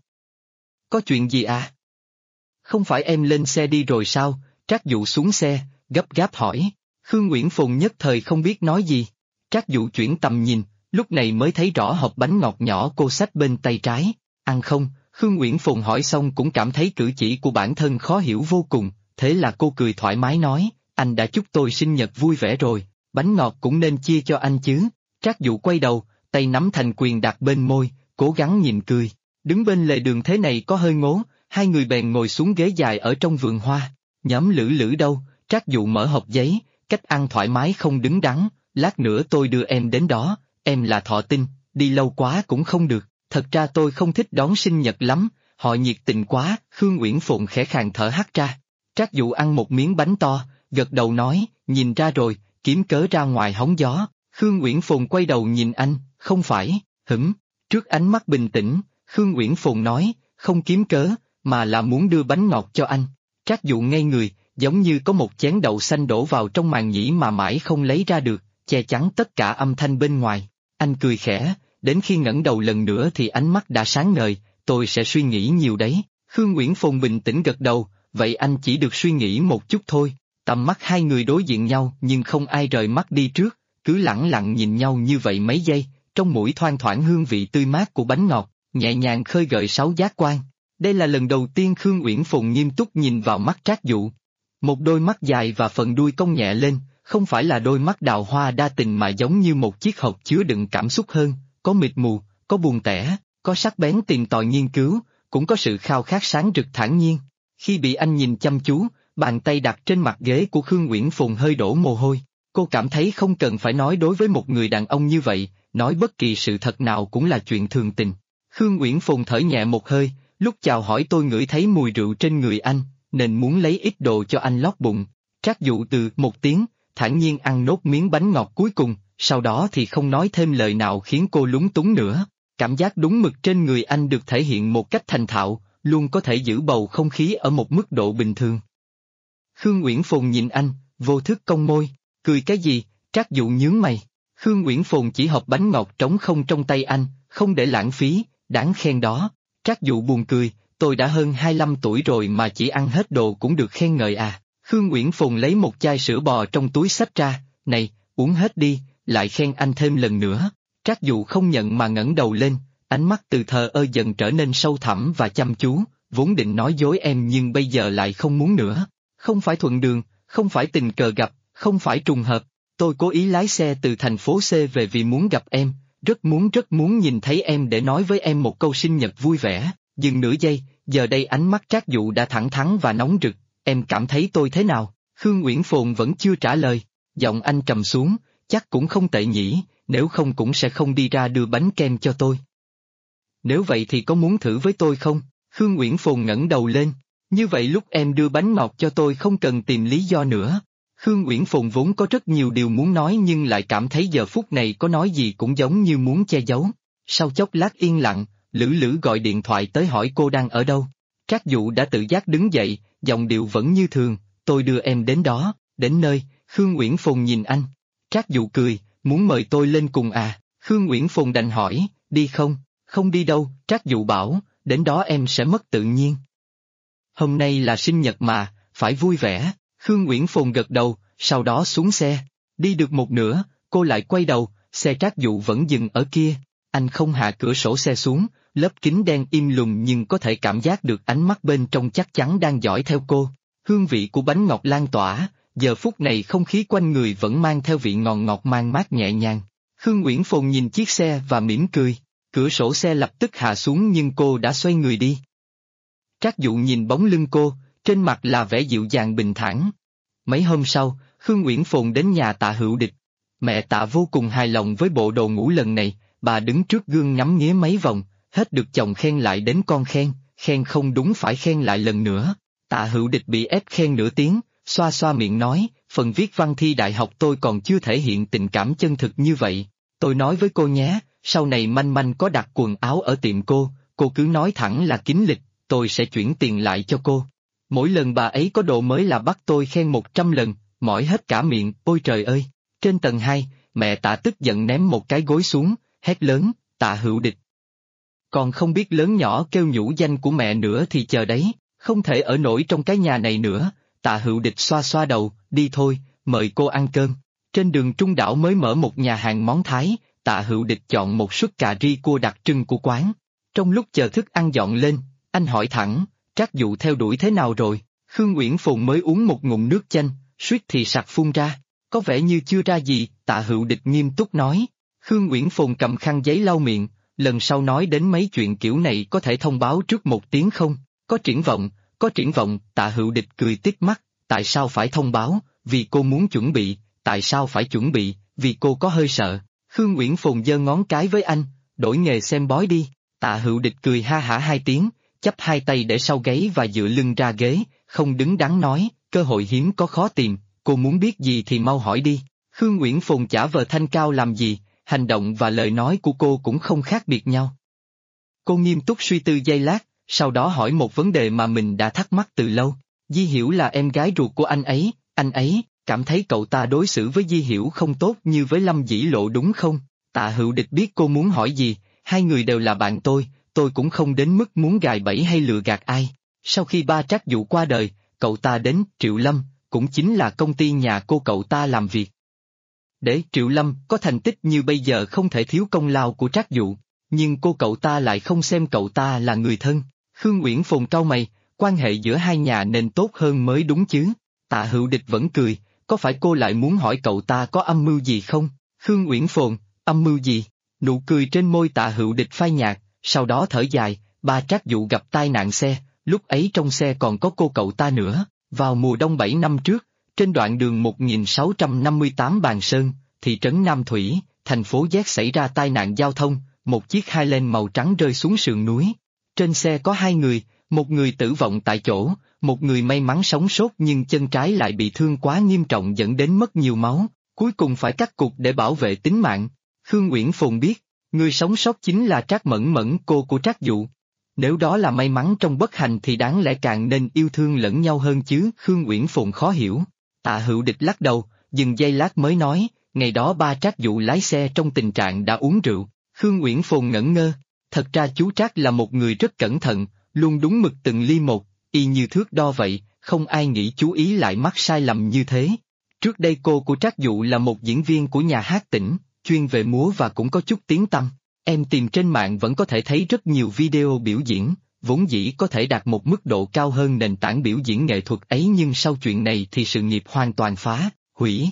Có chuyện gì à? Không phải em lên xe đi rồi sao? Trác Dụ xuống xe, gấp gáp hỏi. Khương Uyển Phồn nhất thời không biết nói gì. Trác Dụ chuyển tầm nhìn, lúc này mới thấy rõ hộp bánh ngọt nhỏ cô xách bên tay trái. Ăn không? Khương Uyển Phồn hỏi xong cũng cảm thấy cử chỉ của bản thân khó hiểu vô cùng, thế là cô cười thoải mái nói, anh đã chúc tôi sinh nhật vui vẻ rồi, bánh ngọt cũng nên chia cho anh chứ. Trác Dụ quay đầu, tay nắm thành quyền đặt bên môi, cố gắng nhịn cười. Đứng bên lề đường thế này có hơi ngố, hai người bèn ngồi xuống ghế dài ở trong vườn hoa. Nhóm Lữ Lữ đâu? Trác Dụ mở hộp giấy, cách ăn thoải mái không đứng đắn, lát nữa tôi đưa em đến đó, em là thọ tinh, đi lâu quá cũng không được, thật ra tôi không thích đón sinh nhật lắm, họ nhiệt tình quá. Khương Uyển Phồn khẽ khàng thở hắt ra. Trác Dụ ăn một miếng bánh to, gật đầu nói, nhìn ra rồi, kiếm cớ ra ngoài hóng gió. Khương Uyển Phồn quay đầu nhìn anh, không phải, trước ánh mắt bình tĩnh, Khương Uyển Phồn nói, không kiếm cớ, mà là muốn đưa bánh ngọt cho anh. Trác Dụ ngây người, giống như có một chén đậu xanh đổ vào trong màn nhĩ mà mãi không lấy ra được, che chắn tất cả âm thanh bên ngoài. Anh cười khẽ, đến khi ngẩng đầu lần nữa thì ánh mắt đã sáng ngời, tôi sẽ suy nghĩ nhiều đấy. Khương Uyển Phồn bình tĩnh gật đầu, vậy anh chỉ được suy nghĩ một chút thôi. Tầm mắt hai người đối diện nhau nhưng không ai rời mắt đi trước, cứ lẳng lặng nhìn nhau như vậy mấy giây, trong mũi thoang thoảng hương vị tươi mát của bánh ngọt, nhẹ nhàng khơi gợi sáu giác quan. Đây là lần đầu tiên Khương Uyển Phồn nghiêm túc nhìn vào mắt Trác Dụ. Một đôi mắt dài và phần đuôi cong nhẹ lên, không phải là đôi mắt đào hoa đa tình mà giống như một chiếc hộp chứa đựng cảm xúc hơn, có mịt mù, có buồn tẻ, có sắc bén tìm tòi nghiên cứu, cũng có sự khao khát sáng rực thản nhiên. Khi bị anh nhìn chăm chú, bàn tay đặt trên mặt ghế của Khương Uyển Phồn hơi đổ mồ hôi. Cô cảm thấy không cần phải nói đối với một người đàn ông như vậy, nói bất kỳ sự thật nào cũng là chuyện thường tình. Khương Uyển Phồn thở nhẹ một hơi, lúc chào hỏi tôi ngửi thấy mùi rượu trên người anh, nên muốn lấy ít đồ cho anh lót bụng. Trác Dụ từ một tiếng, thản nhiên ăn nốt miếng bánh ngọt cuối cùng, sau đó thì không nói thêm lời nào khiến cô lúng túng nữa. Cảm giác đúng mực trên người anh được thể hiện một cách thành thạo, luôn có thể giữ bầu không khí ở một mức độ bình thường. Khương Uyển Phồn nhìn anh, vô thức cong môi, cười cái gì? Trác Dụ nhướng mày. Khương Uyển Phồn chỉ hộp bánh ngọt trống không trong tay anh, không để lãng phí, đáng khen đó. Trác Dụ buồn cười, tôi đã hơn 25 tuổi rồi mà chỉ ăn hết đồ cũng được khen ngợi à. Khương Uyển Phồn lấy một chai sữa bò trong túi xách ra, này, uống hết đi, lại khen anh thêm lần nữa. Trác Dụ không nhận mà ngẩng đầu lên, ánh mắt từ thờ ơ dần trở nên sâu thẳm và chăm chú, vốn định nói dối em nhưng bây giờ lại không muốn nữa. Không phải thuận đường, không phải tình cờ gặp, không phải trùng hợp, tôi cố ý lái xe từ thành phố C về vì muốn gặp em, rất muốn nhìn thấy em để nói với em một câu sinh nhật vui vẻ. Dừng nửa giây, giờ đây ánh mắt Trác Dụ đã thẳng thắn và nóng rực, em cảm thấy tôi thế nào? Khương Uyển Phồn vẫn chưa trả lời, giọng anh trầm xuống, chắc cũng không tệ nhỉ, nếu không cũng sẽ không đi ra đưa bánh kem cho tôi. Nếu vậy thì có muốn thử với tôi không? Khương Uyển Phồn ngẩng đầu lên, như vậy lúc em đưa bánh ngọt cho tôi không cần tìm lý do nữa. Khương Uyển Phồn vốn có rất nhiều điều muốn nói nhưng lại cảm thấy giờ phút này có nói gì cũng giống như muốn che giấu. Sau chốc lát yên lặng, Lữ Lữ gọi điện thoại tới hỏi cô đang ở đâu. Trác Dụ đã tự giác đứng dậy, giọng điệu vẫn như thường, tôi đưa em đến đó, đến nơi. Khương Uyển Phồn nhìn anh. Trác Dụ cười, muốn mời tôi lên cùng à? Khương Uyển Phồn đành hỏi, đi không? Không đi đâu, Trác Dụ bảo, đến đó em sẽ mất tự nhiên. Hôm nay là sinh nhật mà, phải vui vẻ. Khương Uyển Phồn gật đầu, sau đó xuống xe. Đi được một nửa, cô lại quay đầu, xe Trác Dụ vẫn dừng ở kia. Anh không hạ cửa sổ xe xuống, lớp kính đen im lùm nhưng có thể cảm giác được ánh mắt bên trong chắc chắn đang dõi theo cô. Hương vị của bánh ngọt lan tỏa, giờ phút này không khí quanh người vẫn mang theo vị ngọt ngọt mang mát nhẹ nhàng. Khương Uyển Phồn nhìn chiếc xe và mỉm cười, cửa sổ xe lập tức hạ xuống nhưng cô đã xoay người đi. Trác Dụ nhìn bóng lưng cô, trên mặt là vẻ dịu dàng bình thản. Mấy hôm sau, Khương Uyển Phồn đến nhà Tạ Hữu Địch. Mẹ Tạ vô cùng hài lòng với bộ đồ ngủ lần này, bà đứng trước gương ngắm nghía mấy vòng, hết được chồng khen lại đến con khen không đúng phải khen lại lần nữa. Tạ Hữu Địch bị ép khen nửa tiếng, xoa xoa miệng nói, phần viết văn thi đại học tôi còn chưa thể hiện tình cảm chân thực như vậy. Tôi nói với cô nhé, sau này Manh Manh có đặt quần áo ở tiệm cô cứ nói thẳng là kín lịch, tôi sẽ chuyển tiền lại cho cô. Mỗi lần bà ấy có đồ mới là bắt tôi khen 100 lần, mỏi hết cả miệng, ôi trời ơi. Trên tầng 2, mẹ Tạ tức giận ném một cái gối xuống, hét lớn, Tạ Hữu Địch. Còn không biết lớn nhỏ kêu nhũ danh của mẹ nữa thì chờ đấy, không thể ở nổi trong cái nhà này nữa. Tạ Hữu Địch xoa xoa đầu, đi thôi, mời cô ăn cơm. Trên đường Trung Đảo mới mở một nhà hàng món Thái, Tạ Hữu Địch chọn một suất cà ri cua đặc trưng của quán. Trong lúc chờ thức ăn dọn lên, anh hỏi thẳng, Trác Dụ theo đuổi thế nào rồi? Khương Uyển Phồn mới uống một ngụm nước chanh, suýt thì sặc phun ra, có vẻ như chưa ra gì. Tạ Hữu Địch nghiêm túc nói. Khương Uyển Phồn cầm khăn giấy lau miệng, lần sau nói đến mấy chuyện kiểu này có thể thông báo trước một tiếng không? Có triển vọng, Tạ Hữu Địch cười tít mắt, tại sao phải thông báo, vì cô muốn chuẩn bị, tại sao phải chuẩn bị, vì cô có hơi sợ. Khương Uyển Phồn giơ ngón cái với anh, đổi nghề xem bói đi. Tạ Hữu Địch cười ha hả 2 tiếng, chắp 2 tay để sau gáy và dựa lưng ra ghế, không đứng đắn nói, cơ hội hiếm có khó tìm, cô muốn biết gì thì mau hỏi đi. Khương Uyển Phồn chả vờ thanh cao làm gì, hành động và lời nói của cô cũng không khác biệt nhau. Cô nghiêm túc suy tư giây lát, sau đó hỏi một vấn đề mà mình đã thắc mắc từ lâu. Di Hiểu là em gái ruột của anh ấy cảm thấy cậu ta đối xử với Di Hiểu không tốt như với Lâm Dĩ Lộ đúng không? Tạ Hữu Địch biết cô muốn hỏi gì, hai người đều là bạn tôi cũng không đến mức muốn gài bẫy hay lừa gạt ai. Sau khi ba Trác Dụ qua đời, cậu ta đến Triệu Lâm, cũng chính là công ty nhà cô cậu ta làm việc. Để Triệu Lâm có thành tích như bây giờ không thể thiếu công lao của Trác Dụ, nhưng cô cậu ta lại không xem cậu ta là người thân. Khương Uyển Phồn cau mày, quan hệ giữa hai nhà nên tốt hơn mới đúng chứ. Tạ Hữu Địch vẫn cười, có phải cô lại muốn hỏi cậu ta có âm mưu gì không? Khương Uyển Phồn, âm mưu gì? Nụ cười trên môi Tạ Hữu Địch phai nhạt, sau đó thở dài, ba Trác Dụ gặp tai nạn xe, lúc ấy trong xe còn có cô cậu ta nữa. Vào mùa đông 7 năm trước, trên đoạn đường 1658 Bàn Sơn, thị trấn Nam Thủy, thành phố Z xảy ra tai nạn giao thông, một chiếc Highland màu trắng rơi xuống sườn núi. Trên xe có hai người, một người tử vong tại chỗ, một người may mắn sống sót nhưng chân trái lại bị thương quá nghiêm trọng dẫn đến mất nhiều máu, cuối cùng phải cắt cụt để bảo vệ tính mạng. Khương Uyển Phồn biết, người sống sót chính là Trác Mẫn Mẫn, cô của Trác Dụ. Nếu đó là may mắn trong bất hạnh thì đáng lẽ càng nên yêu thương lẫn nhau hơn chứ. Khương Uyển Phồn khó hiểu. Tạ Hữu Địch lắc đầu, dừng giây lát mới nói, ngày đó ba Trác Dụ lái xe trong tình trạng đã uống rượu. Khương Uyển Phồn ngẩn ngơ, thật ra chú Trác là một người rất cẩn thận, luôn đúng mực từng ly một, y như thước đo vậy, không ai nghĩ chú ý lại mắc sai lầm như thế. Trước đây cô của Trác Dụ là một diễn viên của nhà hát tỉnh, chuyên về múa và cũng có chút tiếng tăm. Em tìm trên mạng vẫn có thể thấy rất nhiều video biểu diễn, vốn dĩ có thể đạt một mức độ cao hơn nền tảng biểu diễn nghệ thuật ấy nhưng sau chuyện này thì sự nghiệp hoàn toàn phá, hủy.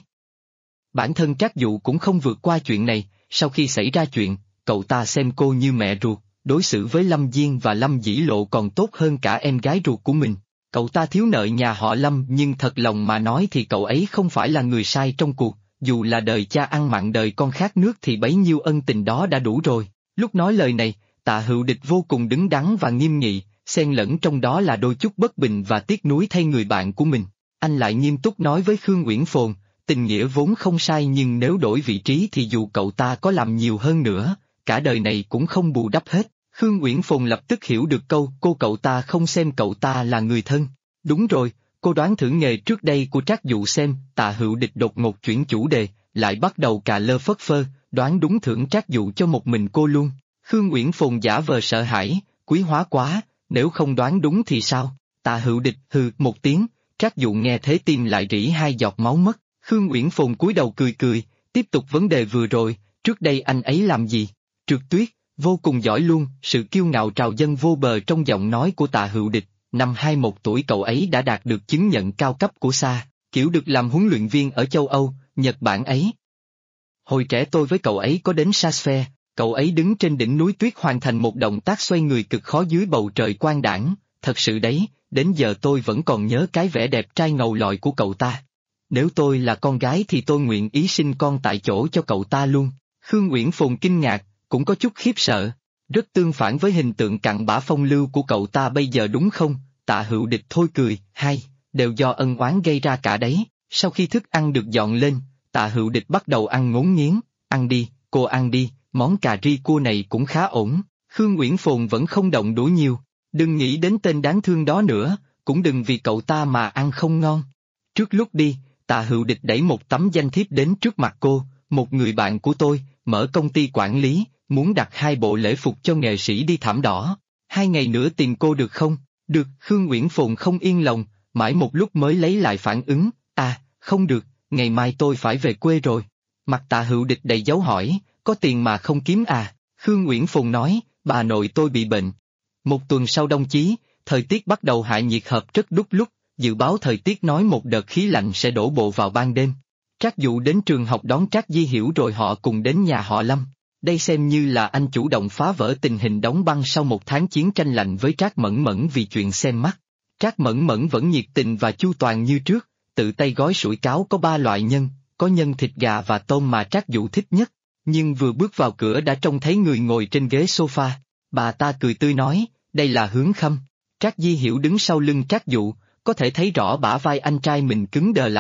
Bản thân Trác Dụ cũng không vượt qua chuyện này, sau khi xảy ra chuyện, cậu ta xem cô như mẹ ruột, đối xử với Lâm Diên và Lâm Dĩ Lộ còn tốt hơn cả em gái ruột của mình. Cậu ta thiếu nợ nhà họ Lâm nhưng thật lòng mà nói thì cậu ấy không phải là người sai trong cuộc, dù là đời cha ăn mặn đời con khát nước thì bấy nhiêu ân tình đó đã đủ rồi. Lúc nói lời này, Tạ Hữu Địch vô cùng đứng đắn và nghiêm nghị, xen lẫn trong đó là đôi chút bất bình và tiếc nuối thay người bạn của mình. Anh lại nghiêm túc nói với Khương Uyển Phồn, tình nghĩa vốn không sai nhưng nếu đổi vị trí thì dù cậu ta có làm nhiều hơn nữa, cả đời này cũng không bù đắp hết. Khương Uyển Phồn lập tức hiểu được câu cô cậu ta không xem cậu ta là người thân. Đúng rồi, cô đoán thử nghề trước đây của Trác Dụ xem. Tạ Hữu Địch đột ngột chuyển chủ đề, lại bắt đầu cà lơ phất phơ, đoán đúng thưởng Trác Dụ cho một mình cô luôn. Khương Uyển Phồn giả vờ sợ hãi, quý hóa quá, nếu không đoán đúng thì sao? Tạ Hữu Địch hừ một tiếng, Trác Dụ nghe thế tim lại rỉ hai giọt máu mất. Khương Uyển Phồn cúi đầu cười cười, tiếp tục vấn đề vừa rồi, trước đây anh ấy làm gì? Trượt tuyết, vô cùng giỏi luôn. Sự kiêu ngạo trào dâng vô bờ trong giọng nói của Tạ Hữu Địch. Năm 21 tuổi cậu ấy đã đạt được chứng nhận cao cấp của SA, kiểu được làm huấn luyện viên ở châu Âu, Nhật Bản ấy. Hồi trẻ tôi với cậu ấy có đến Sasphere, cậu ấy đứng trên đỉnh núi tuyết hoàn thành một động tác xoay người cực khó dưới bầu trời quang đãng, thật sự đấy, đến giờ tôi vẫn còn nhớ cái vẻ đẹp trai ngầu lọi của cậu ta. Nếu tôi là con gái thì tôi nguyện ý sinh con tại chỗ cho cậu ta luôn. Khương Uyển Phồn kinh ngạc, cũng có chút khiếp sợ, rất tương phản với hình tượng cặn bã phong lưu của cậu ta bây giờ đúng không? Tạ Hữu Địch thôi cười, hay, đều do ân oán gây ra cả đấy. Sau khi thức ăn được dọn lên, Tạ Hữu Địch bắt đầu ăn ngốn nghiến, ăn đi, cô ăn đi, món cà ri cua này cũng khá ổn. Khương Uyển Phồn vẫn không động đũa nhiều, đừng nghĩ đến tên đáng thương đó nữa, cũng đừng vì cậu ta mà ăn không ngon. Trước lúc đi, Tạ Hữu Địch đẩy một tấm danh thiếp đến trước mặt cô, một người bạn của tôi, mở công ty quản lý, muốn đặt 2 bộ lễ phục cho nghệ sĩ đi thảm đỏ. 2 ngày nữa tìm cô được không? Được. Khương Uyển Phồn không yên lòng, mãi một lúc mới lấy lại phản ứng, không được, ngày mai tôi phải về quê rồi. Mặt Tạ Hữu Địch đầy dấu hỏi, có tiền mà không kiếm à? Khương Uyển Phồn nói, bà nội tôi bị bệnh. 1 tuần sau đông chí, thời tiết bắt đầu hạ nhiệt hợp rất đúc lúc, dự báo thời tiết nói một đợt khí lạnh sẽ đổ bộ vào ban đêm. Trác Dụ đến trường học đón Trác Di Hiểu rồi họ cùng đến nhà họ Lâm. Đây xem như là anh chủ động phá vỡ tình hình đóng băng sau 1 tháng chiến tranh lạnh với Trác Mẫn Mẫn vì chuyện xem mắt. Trác Mẫn Mẫn vẫn nhiệt tình và chu toàn như trước, tự tay gói sủi cảo có 3 loại nhân, có nhân thịt gà và tôm mà Trác Dụ thích nhất. Nhưng vừa bước vào cửa đã trông thấy người ngồi trên ghế sofa. Bà ta cười tươi nói, đây là Hướng Khâm. Trác Di Hiểu đứng sau lưng Trác Dụ, có thể thấy rõ bả vai anh trai mình cứng đờ lại.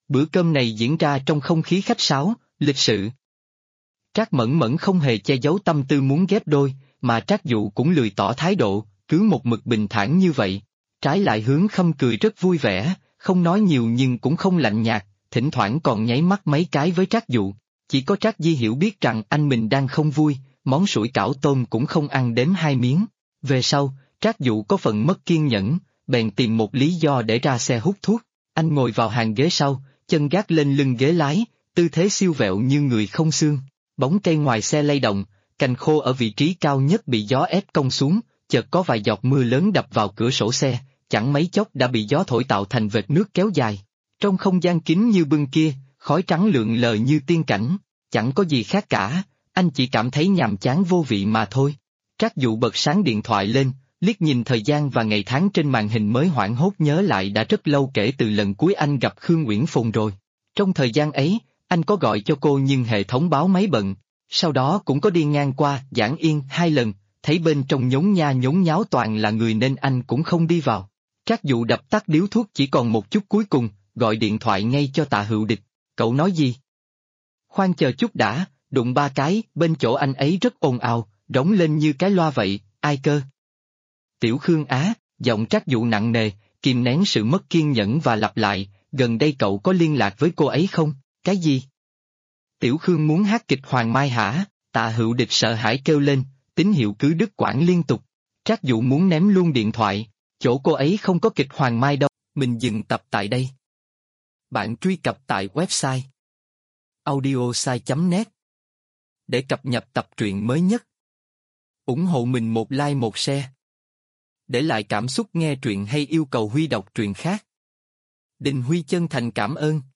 Bữa cơm này diễn ra trong không khí khách sáo, lịch sự. Trác Mẫn Mẫn không hề che giấu tâm tư muốn ghép đôi, mà Trác Dụ cũng lười tỏ thái độ, cứ một mực bình thản như vậy. Trái lại Hướng Khâm cười rất vui vẻ, không nói nhiều nhưng cũng không lạnh nhạt, thỉnh thoảng còn nháy mắt mấy cái với Trác Dụ. Chỉ có Trác Di Hiểu biết rằng anh mình đang không vui, món sủi cảo tôm cũng không ăn đếm 2 miếng. Về sau, Trác Dụ có phần mất kiên nhẫn, bèn tìm một lý do để ra xe hút thuốc. Anh ngồi vào hàng ghế sau, chân gác lên lưng ghế lái, tư thế siêu vẹo như người không xương. Bóng cây ngoài xe lay động, cành khô ở vị trí cao nhất bị gió ép cong xuống, chợt có vài giọt mưa lớn đập vào cửa sổ xe, chẳng mấy chốc đã bị gió thổi tạo thành vệt nước kéo dài. Trong không gian kín như bưng kia, khói trắng lượn lờ như tiên cảnh, chẳng có gì khác cả, anh chỉ cảm thấy nhàm chán vô vị mà thôi. Trác Dụ bật sáng điện thoại lên, liếc nhìn thời gian và ngày tháng trên màn hình mới hoảng hốt nhớ lại đã rất lâu kể từ lần cuối anh gặp Khương Uyển Phồn rồi. Trong thời gian ấy, anh có gọi cho cô nhưng hệ thống báo máy bận, sau đó cũng có đi ngang qua Giảng Yên 2 lần, thấy bên trong nhốn nha nhốn nháo toàn là người nên anh cũng không đi vào. Trác Dụ đập tắt điếu thuốc chỉ còn một chút cuối cùng, gọi điện thoại ngay cho Tạ Hữu Địch. Cậu nói gì? Khoan chờ chút đã, đụng 3 cái, bên chỗ anh ấy rất ồn ào, rống lên như cái loa vậy, ai cơ? Tiểu Khương Á, giọng Trác Dụ nặng nề, kìm nén sự mất kiên nhẫn và lặp lại, gần đây cậu có liên lạc với cô ấy không? Cái gì? Tiểu Khương muốn hát kịch Hoàng Mai hả? Tạ Hữu Địch sợ hãi kêu lên, tín hiệu cứ đứt quãng liên tục. Trác Dụ muốn ném luôn điện thoại, chỗ cô ấy không có kịch Hoàng Mai đâu. Mình dừng tập tại đây. Bạn truy cập tại website audiosai.net để cập nhật tập truyện mới nhất. Ủng hộ mình một like một share. Để lại cảm xúc nghe truyện hay yêu cầu Huy đọc truyện khác. Đình Huy chân thành cảm ơn.